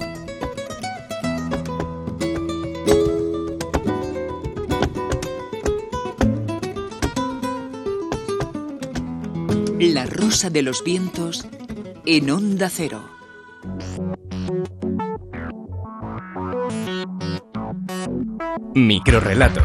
S7: La Rosa de los Vientos en Onda Cero.
S5: Microrrelatos.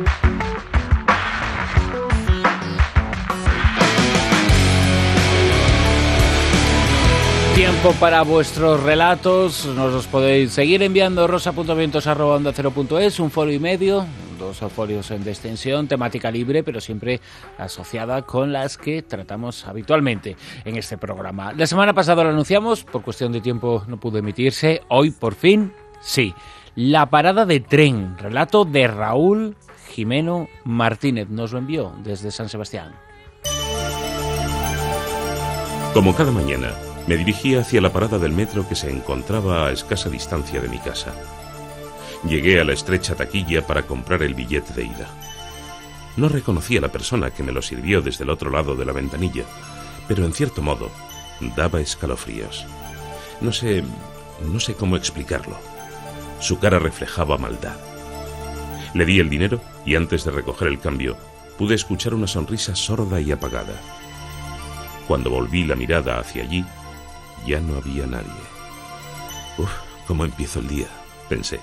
S2: Tiempo para vuestros relatos, nos los podéis seguir enviando rosa punto vientos arroba onda cero punto es, un folio y medio, dos folios de extensión, temática libre, pero siempre asociada con las que tratamos habitualmente en este programa. La semana pasada lo anunciamos, por cuestión de tiempo no pudo emitirse, hoy por fin sí. La parada de tren, relato de Raúl Jimeno Martínez, nos lo envió desde San Sebastián.
S1: Como cada mañana, me dirigí hacia la parada del metro que se encontraba a escasa distancia de mi casa. Llegué a la estrecha taquilla para comprar el billete de ida. No reconocí a la persona que me lo sirvió desde el otro lado de la ventanilla, pero en cierto modo daba escalofríos. No sé, no sé cómo explicarlo. Su cara reflejaba maldad. Le di el dinero y antes de recoger el cambio pude escuchar una sonrisa sorda y apagada. Cuando volví la mirada hacia allí, ya no había nadie. Uf, ¿cómo empiezo el día?, pensé.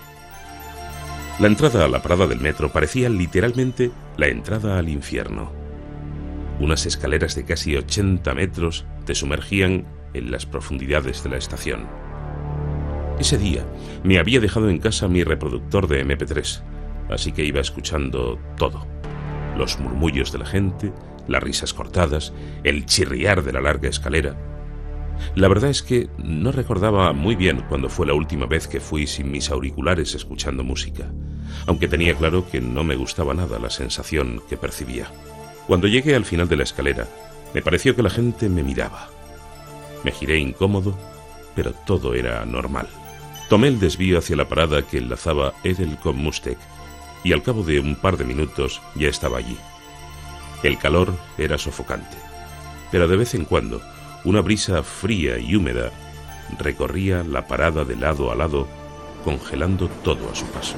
S1: La entrada a la parada del metro parecía literalmente la entrada al infierno. Unas escaleras de casi ochenta metros te sumergían en las profundidades de la estación. Ese día me había dejado en casa mi reproductor de eme pe tres, así que iba escuchando todo. Los murmullos de la gente, las risas cortadas, el chirriar de la larga escalera. La verdad es que no recordaba muy bien cuándo fue la última vez que fui sin mis auriculares escuchando música, aunque tenía claro que no me gustaba nada la sensación que percibía. Cuando llegué al final de la escalera, me pareció que la gente me miraba. Me giré incómodo, pero todo era normal. Tomé el desvío hacia la parada que enlazaba Edel con Mustek, y al cabo de un par de minutos ya estaba allí. El calor era sofocante, pero de vez en cuando una brisa fría y húmeda recorría la parada de lado a lado, congelando todo a su paso.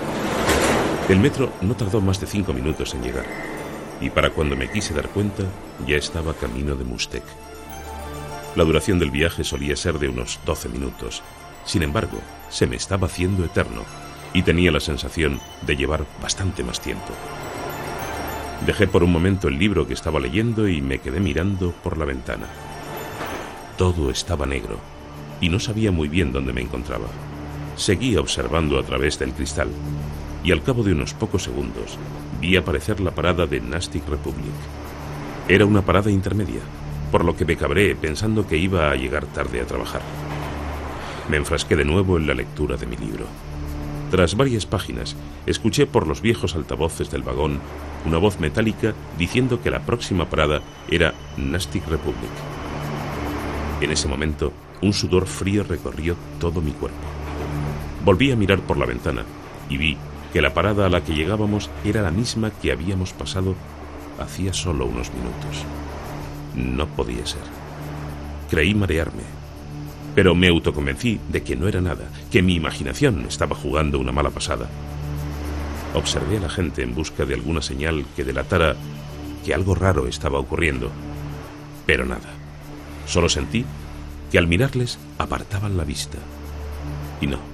S1: El metro no tardó más de cinco minutos en llegar, y para cuando me quise dar cuenta, ya estaba camino de Mustek. La duración del viaje solía ser de unos doce minutos. Sin embargo, se me estaba haciendo eterno, y tenía la sensación de llevar bastante más tiempo. Dejé por un momento el libro que estaba leyendo y me quedé mirando por la ventana. Todo estaba negro, y no sabía muy bien dónde me encontraba. Seguí observando a través del cristal, y al cabo de unos pocos segundos vi aparecer la parada de Nastic Republic. Era una parada intermedia, por lo que me cabré pensando que iba a llegar tarde a trabajar. Me enfrasqué de nuevo en la lectura de mi libro. Tras varias páginas, escuché por los viejos altavoces del vagón una voz metálica diciendo que la próxima parada era Nastic Republic. En ese momento, un sudor frío recorrió todo mi cuerpo. Volví a mirar por la ventana y vi que la parada a la que llegábamos era la misma que habíamos pasado hacía solo unos minutos. No podía ser. Creí marearme, pero me autoconvencí de que no era nada, que mi imaginación estaba jugando una mala pasada. Observé a la gente en busca de alguna señal que delatara que algo raro estaba ocurriendo, pero nada. Solo sentí que al mirarles apartaban la vista. Y no,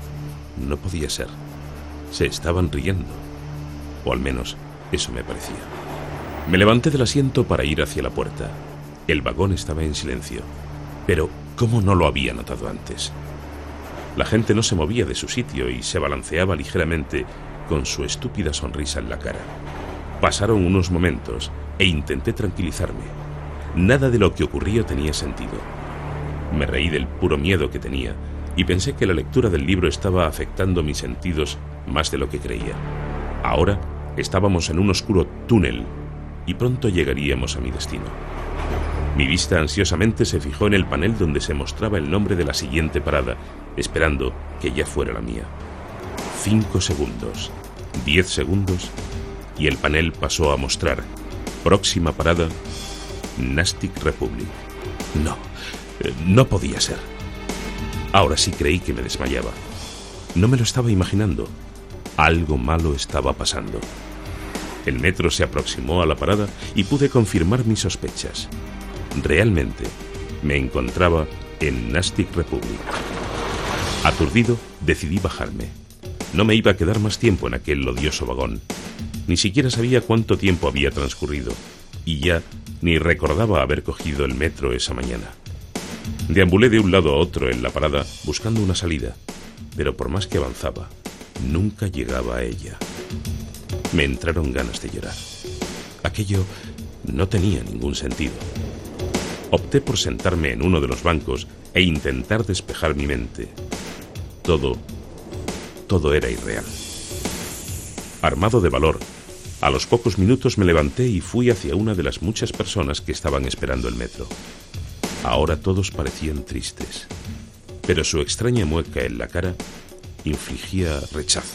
S1: no podía ser. Se estaban riendo, o al menos eso me parecía. Me levanté del asiento para ir hacia la puerta. El vagón estaba en silencio, pero ¿cómo no lo había notado antes? La gente no se movía de su sitio y se balanceaba ligeramente con su estúpida sonrisa en la cara. Pasaron unos momentos e intenté tranquilizarme. Nada de lo que ocurría tenía sentido. Me reí del puro miedo que tenía y pensé que la lectura del libro estaba afectando mis sentidos más de lo que creía. Ahora estábamos en un oscuro túnel y pronto llegaríamos a mi destino. Mi vista ansiosamente se fijó en el panel donde se mostraba el nombre de la siguiente parada, esperando que ya fuera la mía. Cinco segundos, diez segundos, y el panel pasó a mostrar: próxima parada, Nastic Republic. No, no podía ser. Ahora sí creí que me desmayaba. No me lo estaba imaginando. Algo malo estaba pasando. El metro se aproximó a la parada y pude confirmar mis sospechas. Realmente, me encontraba en Nastic Republic. Aturdido, decidí bajarme. No me iba a quedar más tiempo en aquel odioso vagón. Ni siquiera sabía cuánto tiempo había transcurrido, y ya ni recordaba haber cogido el metro esa mañana. Deambulé de un lado a otro en la parada buscando una salida, pero por más que avanzaba, nunca llegaba a ella. Me entraron ganas de llorar. Aquello no tenía ningún sentido. Opté por sentarme en uno de los bancos e intentar despejar mi mente. Todo, todo era irreal. Armado de valor, a los pocos minutos me levanté y fui hacia una de las muchas personas que estaban esperando el metro. Ahora todos parecían tristes, pero su extraña mueca en la cara infligía rechazo.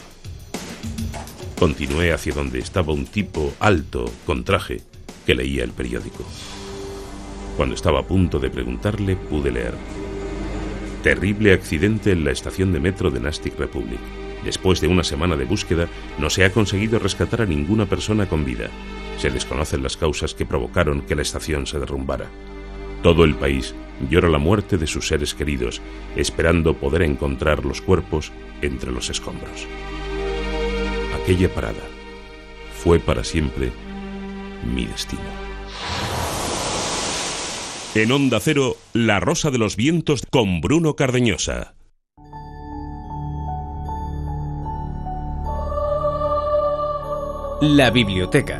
S1: Continué hacia donde estaba un tipo alto, con traje, que leía el periódico. Cuando estaba a punto de preguntarle, pude leer: terrible accidente en la estación de metro de Nastic Republic. Después de una semana de búsqueda, no se ha conseguido rescatar a ninguna persona con vida. Se desconocen las causas que provocaron que la estación se derrumbara. Todo el país llora la muerte de sus seres queridos, esperando poder encontrar los cuerpos entre los escombros. Aquella parada fue para siempre mi destino. En Onda Cero, La Rosa de los Vientos con Bruno Cardeñosa.
S5: La biblioteca.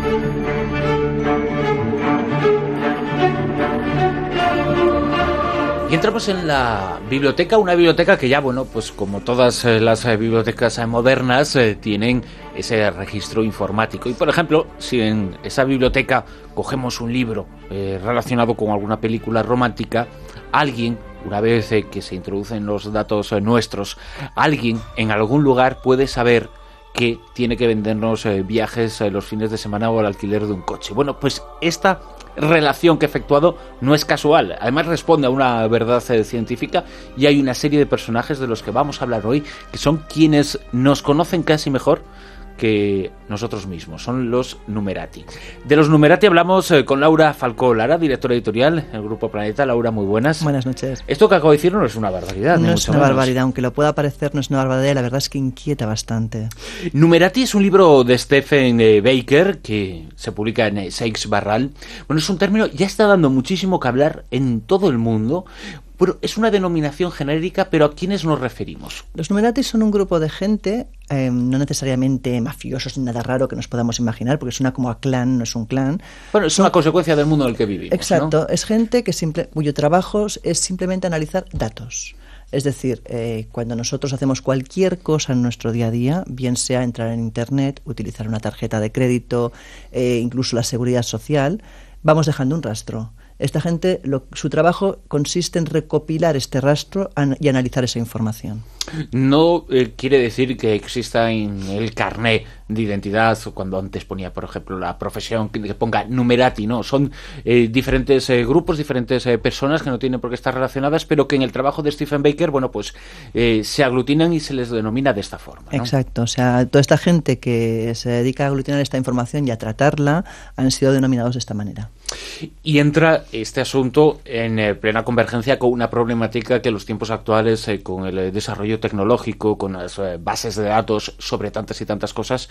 S2: Y entramos en la biblioteca, una biblioteca que ya, bueno, pues como todas las bibliotecas modernas, eh, tienen ese registro informático. Y, por ejemplo, si en esa biblioteca cogemos un libro eh, relacionado con alguna película romántica, alguien, una vez eh, que se introducen los datos eh, nuestros, alguien en algún lugar puede saber que tiene que vendernos eh, viajes eh, los fines de semana o el alquiler de un coche. Bueno, pues esta relación que he efectuado no es casual, además responde a una verdad eh, científica, y hay una serie de personajes de los que vamos a hablar hoy que son quienes nos conocen casi mejor que nosotros mismos, son los Numerati. De los Numerati hablamos eh, con Laura Falcó Lara, directora editorial del Grupo Planeta. Laura, muy buenas.
S9: Buenas noches.
S2: Esto que acabo de decir no es una barbaridad.
S9: No
S2: ni
S9: es
S2: mucho
S9: una
S2: menos.
S9: barbaridad, aunque lo pueda parecer, no es una barbaridad, la verdad es que inquieta bastante.
S2: Numerati es un libro de Stephen eh, Baker que se publica en eh, Seix Barral. Bueno, es un término, ya está dando muchísimo que hablar en todo el mundo. Bueno, es una denominación genérica, pero ¿a quiénes nos referimos?
S9: Los Numerati son un grupo de gente, eh, no necesariamente mafiosos ni nada raro que nos podamos imaginar, porque suena como a clan, no es un clan.
S2: Bueno, es una consecuencia del mundo en el que vivimos.
S9: Exacto,
S2: ¿no?
S9: Es gente que simple, cuyo trabajo es simplemente analizar datos. Es decir, eh, cuando nosotros hacemos cualquier cosa en nuestro día a día, bien sea entrar en Internet, utilizar una tarjeta de crédito, eh, incluso la seguridad social, vamos dejando un rastro. Esta gente, lo, su trabajo consiste en recopilar este rastro an, y analizar esa información.
S2: No eh, quiere decir que exista en el carné de identidad, o cuando antes ponía, por ejemplo, la profesión, que, que ponga numerati, ¿no? Son eh, diferentes eh, grupos, diferentes eh, personas que no tienen por qué estar relacionadas, pero que en el trabajo de Stephen Baker, bueno, pues eh, se aglutinan y se les denomina de esta forma, ¿no?
S9: Exacto, o sea, toda esta gente que se dedica a aglutinar esta información y a tratarla han sido denominados de esta manera.
S2: Y entra este asunto en eh, plena convergencia con una problemática que en los tiempos actuales, eh, con el eh, desarrollo tecnológico, con las eh, bases de datos sobre tantas y tantas cosas,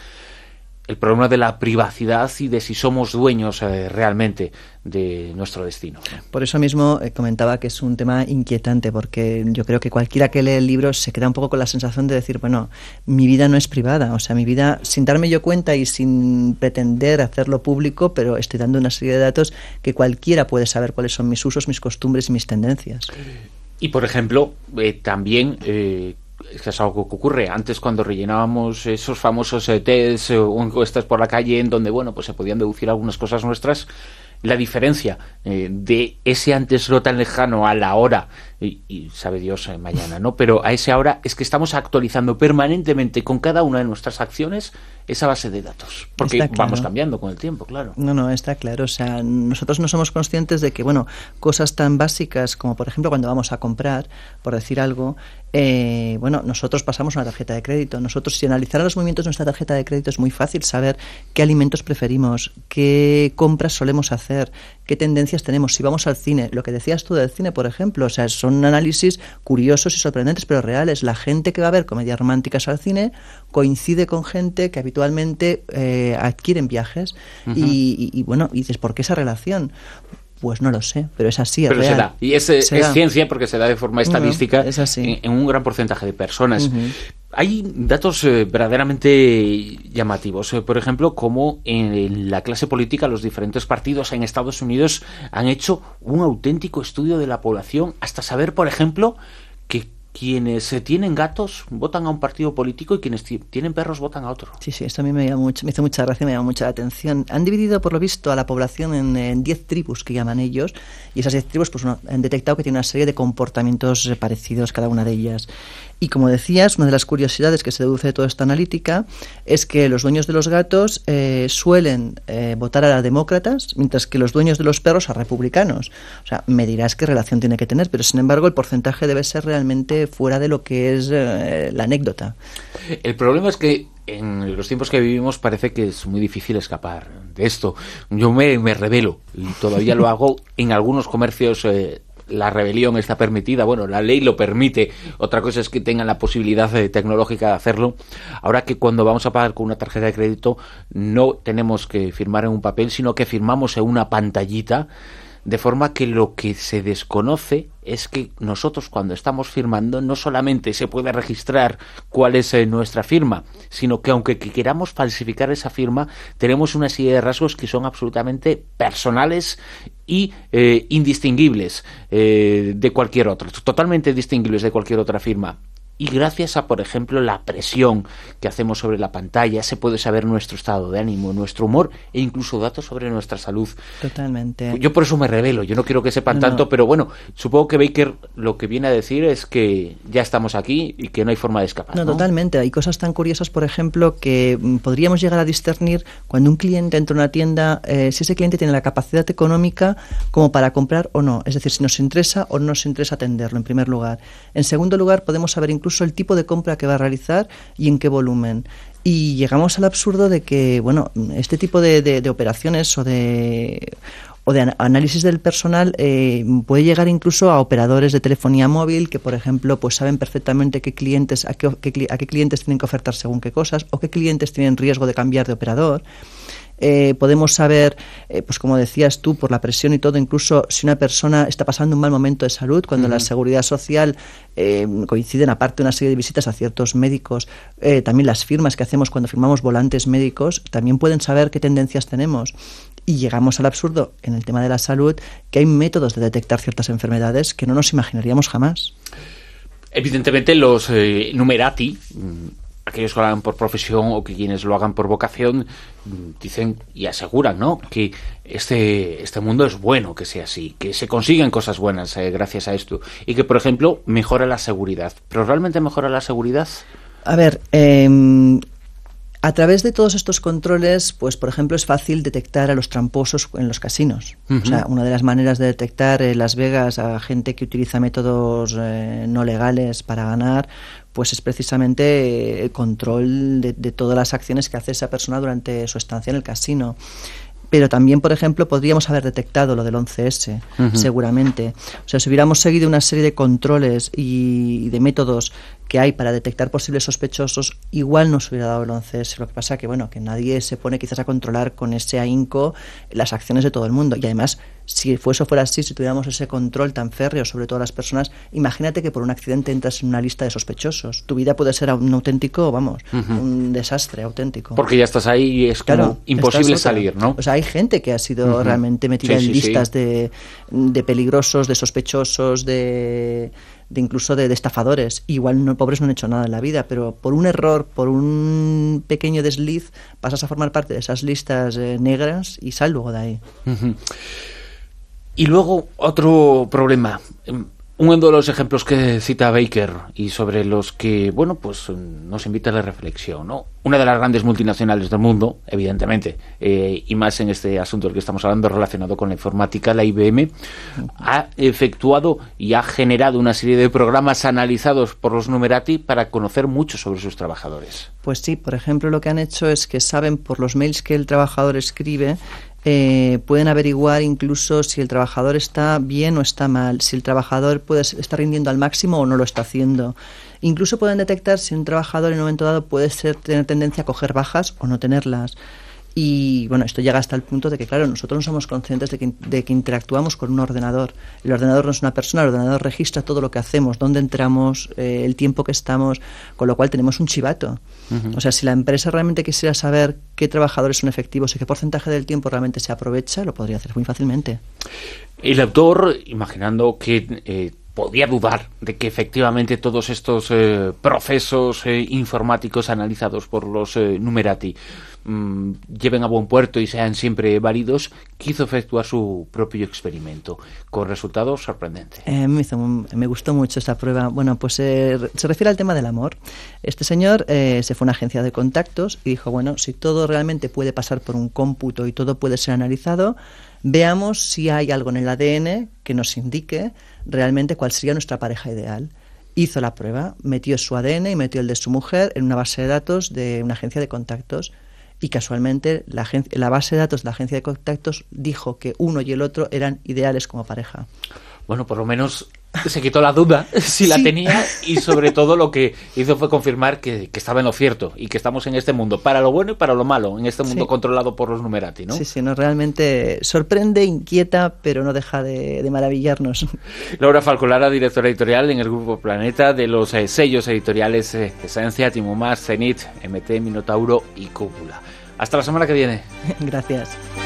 S2: el problema de la privacidad y de si somos dueños eh, realmente de nuestro destino, ¿no?
S9: Por eso mismo eh, comentaba que es un tema inquietante, porque yo creo que cualquiera que lee el libro se queda un poco con la sensación de decir, bueno, mi vida no es privada, o sea, mi vida, sin darme yo cuenta y sin pretender hacerlo público, pero estoy dando una serie de datos que cualquiera puede saber cuáles son mis usos, mis costumbres y mis tendencias.
S2: Y, por ejemplo, eh, también... Eh, es que es algo que ocurre. Antes, cuando rellenábamos esos famosos eh, test eh, o encuestas por la calle en donde, bueno, pues se podían deducir algunas cosas nuestras, la diferencia eh, de ese antes no tan lejano a la hora, y, y sabe Dios eh, mañana, ¿no? Pero a ese ahora es que estamos actualizando permanentemente con cada una de nuestras acciones esa base de datos, porque
S9: Está claro.
S2: Vamos cambiando con el tiempo, claro.
S9: No, no, está claro. O sea, nosotros no somos conscientes de que, bueno, cosas tan básicas como, por ejemplo, cuando vamos a comprar, por decir algo, eh, bueno, nosotros pasamos una tarjeta de crédito. Nosotros, si analizara los movimientos de nuestra tarjeta de crédito, es muy fácil saber qué alimentos preferimos, qué compras solemos hacer, qué tendencias tenemos. Si vamos al cine, lo que decías tú del cine, por ejemplo, o sea, son análisis curiosos y sorprendentes, pero reales. La gente que va a ver comedias románticas al cine coincide con gente que habitualmente eh, adquieren viajes. Uh-huh. y, y, y bueno, y dices, ¿por qué esa relación? Pues no lo sé, pero es así, es
S2: pero
S9: real.
S2: se da. Y es, es ciencia porque se da de forma estadística,
S9: uh-huh, es así.
S2: en, en un gran porcentaje de personas.
S9: Uh-huh.
S2: Hay datos eh, verdaderamente llamativos. Eh, por ejemplo, como en, en la clase política los diferentes partidos en Estados Unidos han hecho un auténtico estudio de la población hasta saber, por ejemplo, que quienes tienen gatos votan a un partido político y quienes t- tienen perros votan a otro.
S9: Sí, sí, esto a mí me, llama mucho, me hizo mucha gracia, me llama mucha atención. Han dividido, por lo visto, a la población en diez tribus, que llaman ellos, y esas diez tribus pues, no, han detectado que tienen una serie de comportamientos parecidos cada una de ellas. Y como decías, una de las curiosidades que se deduce de toda esta analítica es que los dueños de los gatos eh, suelen eh, votar a demócratas, mientras que los dueños de los perros a republicanos. O sea, me dirás qué relación tiene que tener, pero sin embargo el porcentaje debe ser realmente fuera de lo que es eh, la anécdota.
S2: El problema es que en los tiempos que vivimos parece que es muy difícil escapar de esto. Yo me, me rebelo y todavía lo hago en algunos comercios. Eh, la rebelión está permitida, bueno, la ley lo permite, otra cosa es que tengan la posibilidad eh, tecnológica de hacerlo. Ahora que cuando vamos a pagar con una tarjeta de crédito no tenemos que firmar en un papel, sino que firmamos en una pantallita, de forma que lo que se desconoce es que nosotros cuando estamos firmando no solamente se puede registrar cuál es eh, nuestra firma, sino que aunque queramos falsificar esa firma, tenemos una serie de rasgos que son absolutamente personales y eh, indistinguibles eh, de cualquier otro, totalmente distinguibles de cualquier otra firma. Y gracias a, por ejemplo, la presión que hacemos sobre la pantalla, se puede saber nuestro estado de ánimo, nuestro humor e incluso datos sobre nuestra salud.
S9: Totalmente.
S2: Yo por eso me revelo, yo no quiero que sepan no, tanto, no. Pero bueno, supongo que Baker lo que viene a decir es que ya estamos aquí y que no hay forma de escapar.
S9: No,
S2: ¿no?
S9: Totalmente. Hay cosas tan curiosas, por ejemplo, que podríamos llegar a discernir cuando un cliente entra a una tienda, eh, si ese cliente tiene la capacidad económica como para comprar o no. Es decir, si nos interesa o no nos interesa atenderlo, en primer lugar. En segundo lugar, podemos saber incluso el tipo de compra que va a realizar y en qué volumen. Y llegamos al absurdo de que, bueno, este tipo de, de, de operaciones o de o de análisis del personal eh, puede llegar incluso a operadores de telefonía móvil que, por ejemplo, pues saben perfectamente qué clientes a qué, qué, a qué clientes tienen que ofertar según qué cosas o qué clientes tienen riesgo de cambiar de operador. Eh, podemos saber, eh, pues como decías tú, por la presión y todo, incluso si una persona está pasando un mal momento de salud, cuando uh-huh. la seguridad social eh, coinciden, aparte de una serie de visitas a ciertos médicos, eh, también las firmas que hacemos cuando firmamos volantes médicos, también pueden saber qué tendencias tenemos. Y llegamos al absurdo en el tema de la salud, que hay métodos de detectar ciertas enfermedades que no nos imaginaríamos jamás.
S2: Evidentemente los eh, numerati, aquellos que lo hagan por profesión o que quienes lo hagan por vocación, dicen y aseguran, ¿no?, que este, este mundo es bueno que sea así, que se consiguen cosas buenas eh, gracias a esto, y que, por ejemplo, mejora la seguridad. ¿Pero realmente mejora la seguridad?
S9: A ver, eh, a través de todos estos controles, pues por ejemplo es fácil detectar a los tramposos en los casinos. Uh-huh. O sea, una de las maneras de detectar en Las Vegas a gente que utiliza métodos eh, no legales para ganar, pues es precisamente el control de, de todas las acciones que hace esa persona durante su estancia en el casino. Pero también, por ejemplo, podríamos haber detectado lo del once ese, uh-huh. seguramente. O sea, si hubiéramos seguido una serie de controles y, y de métodos que hay para detectar posibles sospechosos, igual nos hubiera dado el once ese. Lo que pasa que, bueno, que nadie se pone quizás a controlar con ese ahínco las acciones de todo el mundo. Y además, si eso fuera así, si tuviéramos ese control tan férreo sobre todas las personas, imagínate que por un accidente entras en una lista de sospechosos. Tu vida puede ser un auténtico, vamos, uh-huh. un desastre auténtico.
S2: Porque ya estás ahí y es como claro, imposible salir, ¿no?
S9: O sea, hay gente que ha sido uh-huh. realmente metida sí, en sí, listas sí. De, de peligrosos, de sospechosos, de... de incluso de, de estafadores. Igual no, pobres no han hecho nada en la vida, pero por un error, por un pequeño desliz, pasas a formar parte de esas listas eh, negras y sal luego de ahí.
S2: Uh-huh. Y luego otro problema. Uno de los ejemplos que cita Baker y sobre los que, bueno, pues nos invita a la reflexión, ¿no? Una de las grandes multinacionales del mundo, evidentemente, eh, y más en este asunto del que estamos hablando relacionado con la informática, la I B M, ha efectuado y ha generado una serie de programas analizados por los numerati para conocer mucho sobre sus trabajadores.
S9: Pues sí, por ejemplo, lo que han hecho es que saben por los mails que el trabajador escribe, Eh, pueden averiguar incluso si el trabajador está bien o está mal, si el trabajador puede está rindiendo al máximo o no lo está haciendo. Incluso pueden detectar si un trabajador en un momento dado puede ser, tener tendencia a coger bajas o no tenerlas. Y bueno, esto llega hasta el punto de que, claro, nosotros no somos conscientes de que, de que interactuamos con un ordenador. El ordenador no es una persona, el ordenador registra todo lo que hacemos, dónde entramos, eh, el tiempo que estamos, con lo cual tenemos un chivato. Uh-huh. O sea, si la empresa realmente quisiera saber qué trabajadores son efectivos y qué porcentaje del tiempo realmente se aprovecha, lo podría hacer muy fácilmente.
S2: El autor, imaginando que eh, podía dudar de que efectivamente todos estos eh, procesos eh, informáticos analizados por los eh, numerati mmm, lleven a buen puerto y sean siempre válidos, quiso efectuar su propio experimento con resultados sorprendentes.
S9: Eh, me, hizo, me gustó mucho esta prueba. Bueno, pues eh, se refiere al tema del amor. Este señor eh, se fue a una agencia de contactos y dijo, bueno, si todo realmente puede pasar por un cómputo y todo puede ser analizado, veamos si hay algo en el A D N que nos indique realmente cuál sería nuestra pareja ideal. Hizo la prueba, metió su A D N y metió el de su mujer en una base de datos de una agencia de contactos y casualmente la, agen- la base de datos de la agencia de contactos dijo que uno y el otro eran ideales como pareja.
S2: Bueno, por lo menos se quitó la duda si la sí. tenía y sobre todo lo que hizo fue confirmar que, que estaba en lo cierto y que estamos en este mundo, para lo bueno y para lo malo, en este mundo sí. controlado por los numerati, ¿no?
S9: Sí, sí, no, realmente sorprende, inquieta, pero no deja de, de maravillarnos.
S2: Laura Falcolara, directora editorial en el Grupo Planeta de los eh, sellos editoriales eh, Esencia, Timo Más, Zenit, M T, Minotauro y Cúpula. Hasta la semana que viene.
S9: Gracias.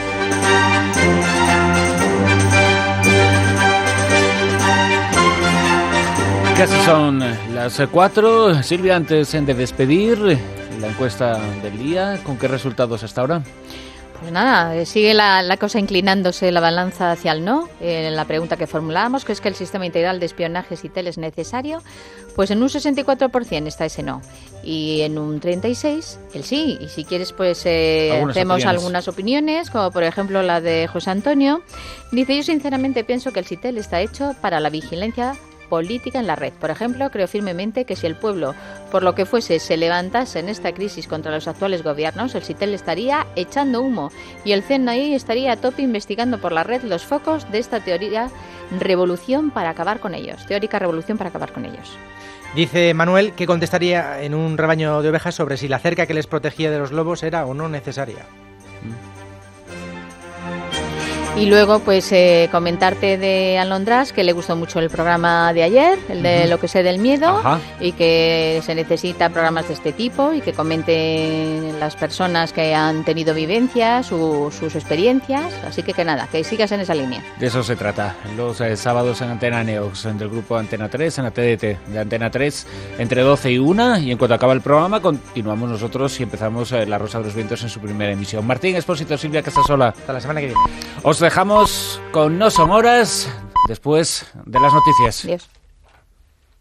S2: Casi son las cuatro. Silvia, antes de despedir, la encuesta del día, ¿con qué resultados hasta ahora?
S6: Pues nada, sigue la, la cosa inclinándose la balanza hacia el no. En eh, la pregunta que formulábamos, que es que el sistema integral de espionaje SITEL es necesario, pues en un sesenta y cuatro por ciento está ese no. Y en un treinta y seis por ciento el sí. Y si quieres, pues eh, algunas hacemos opiniones. algunas opiniones, como por ejemplo la de José Antonio. Dice, yo sinceramente pienso que el SITEL está hecho para la vigilancia política en la red. Por ejemplo, creo firmemente que si el pueblo, por lo que fuese, se levantase en esta crisis contra los actuales gobiernos, el SITEL estaría echando humo y el C N I estaría a tope investigando por la red los focos de esta teoría revolución para acabar con ellos. Teórica revolución para acabar con ellos.
S3: Dice Manuel que contestaría en un rebaño de ovejas sobre si la cerca que les protegía de los lobos era o no necesaria.
S6: Y luego, pues, eh, comentarte de Alondras que le gustó mucho el programa de ayer, el de uh-huh. Lo que sé del miedo, Ajá. y que se necesita programas de este tipo y que comenten las personas que han tenido vivencias, su, sus experiencias. Así que, que nada, que sigas en esa línea.
S2: De eso se trata. Los eh, sábados en Antena Neox, del grupo Antena tres, en la T D T de Antena tres, entre doce y una. Y en cuanto acaba el programa, continuamos nosotros y empezamos eh, La Rosa de los Vientos en su primera emisión. Martín Expósito, Silvia Casasola.
S3: Hasta la semana que viene.
S2: Os dejamos con No Son Horas después de las noticias.
S6: Adiós.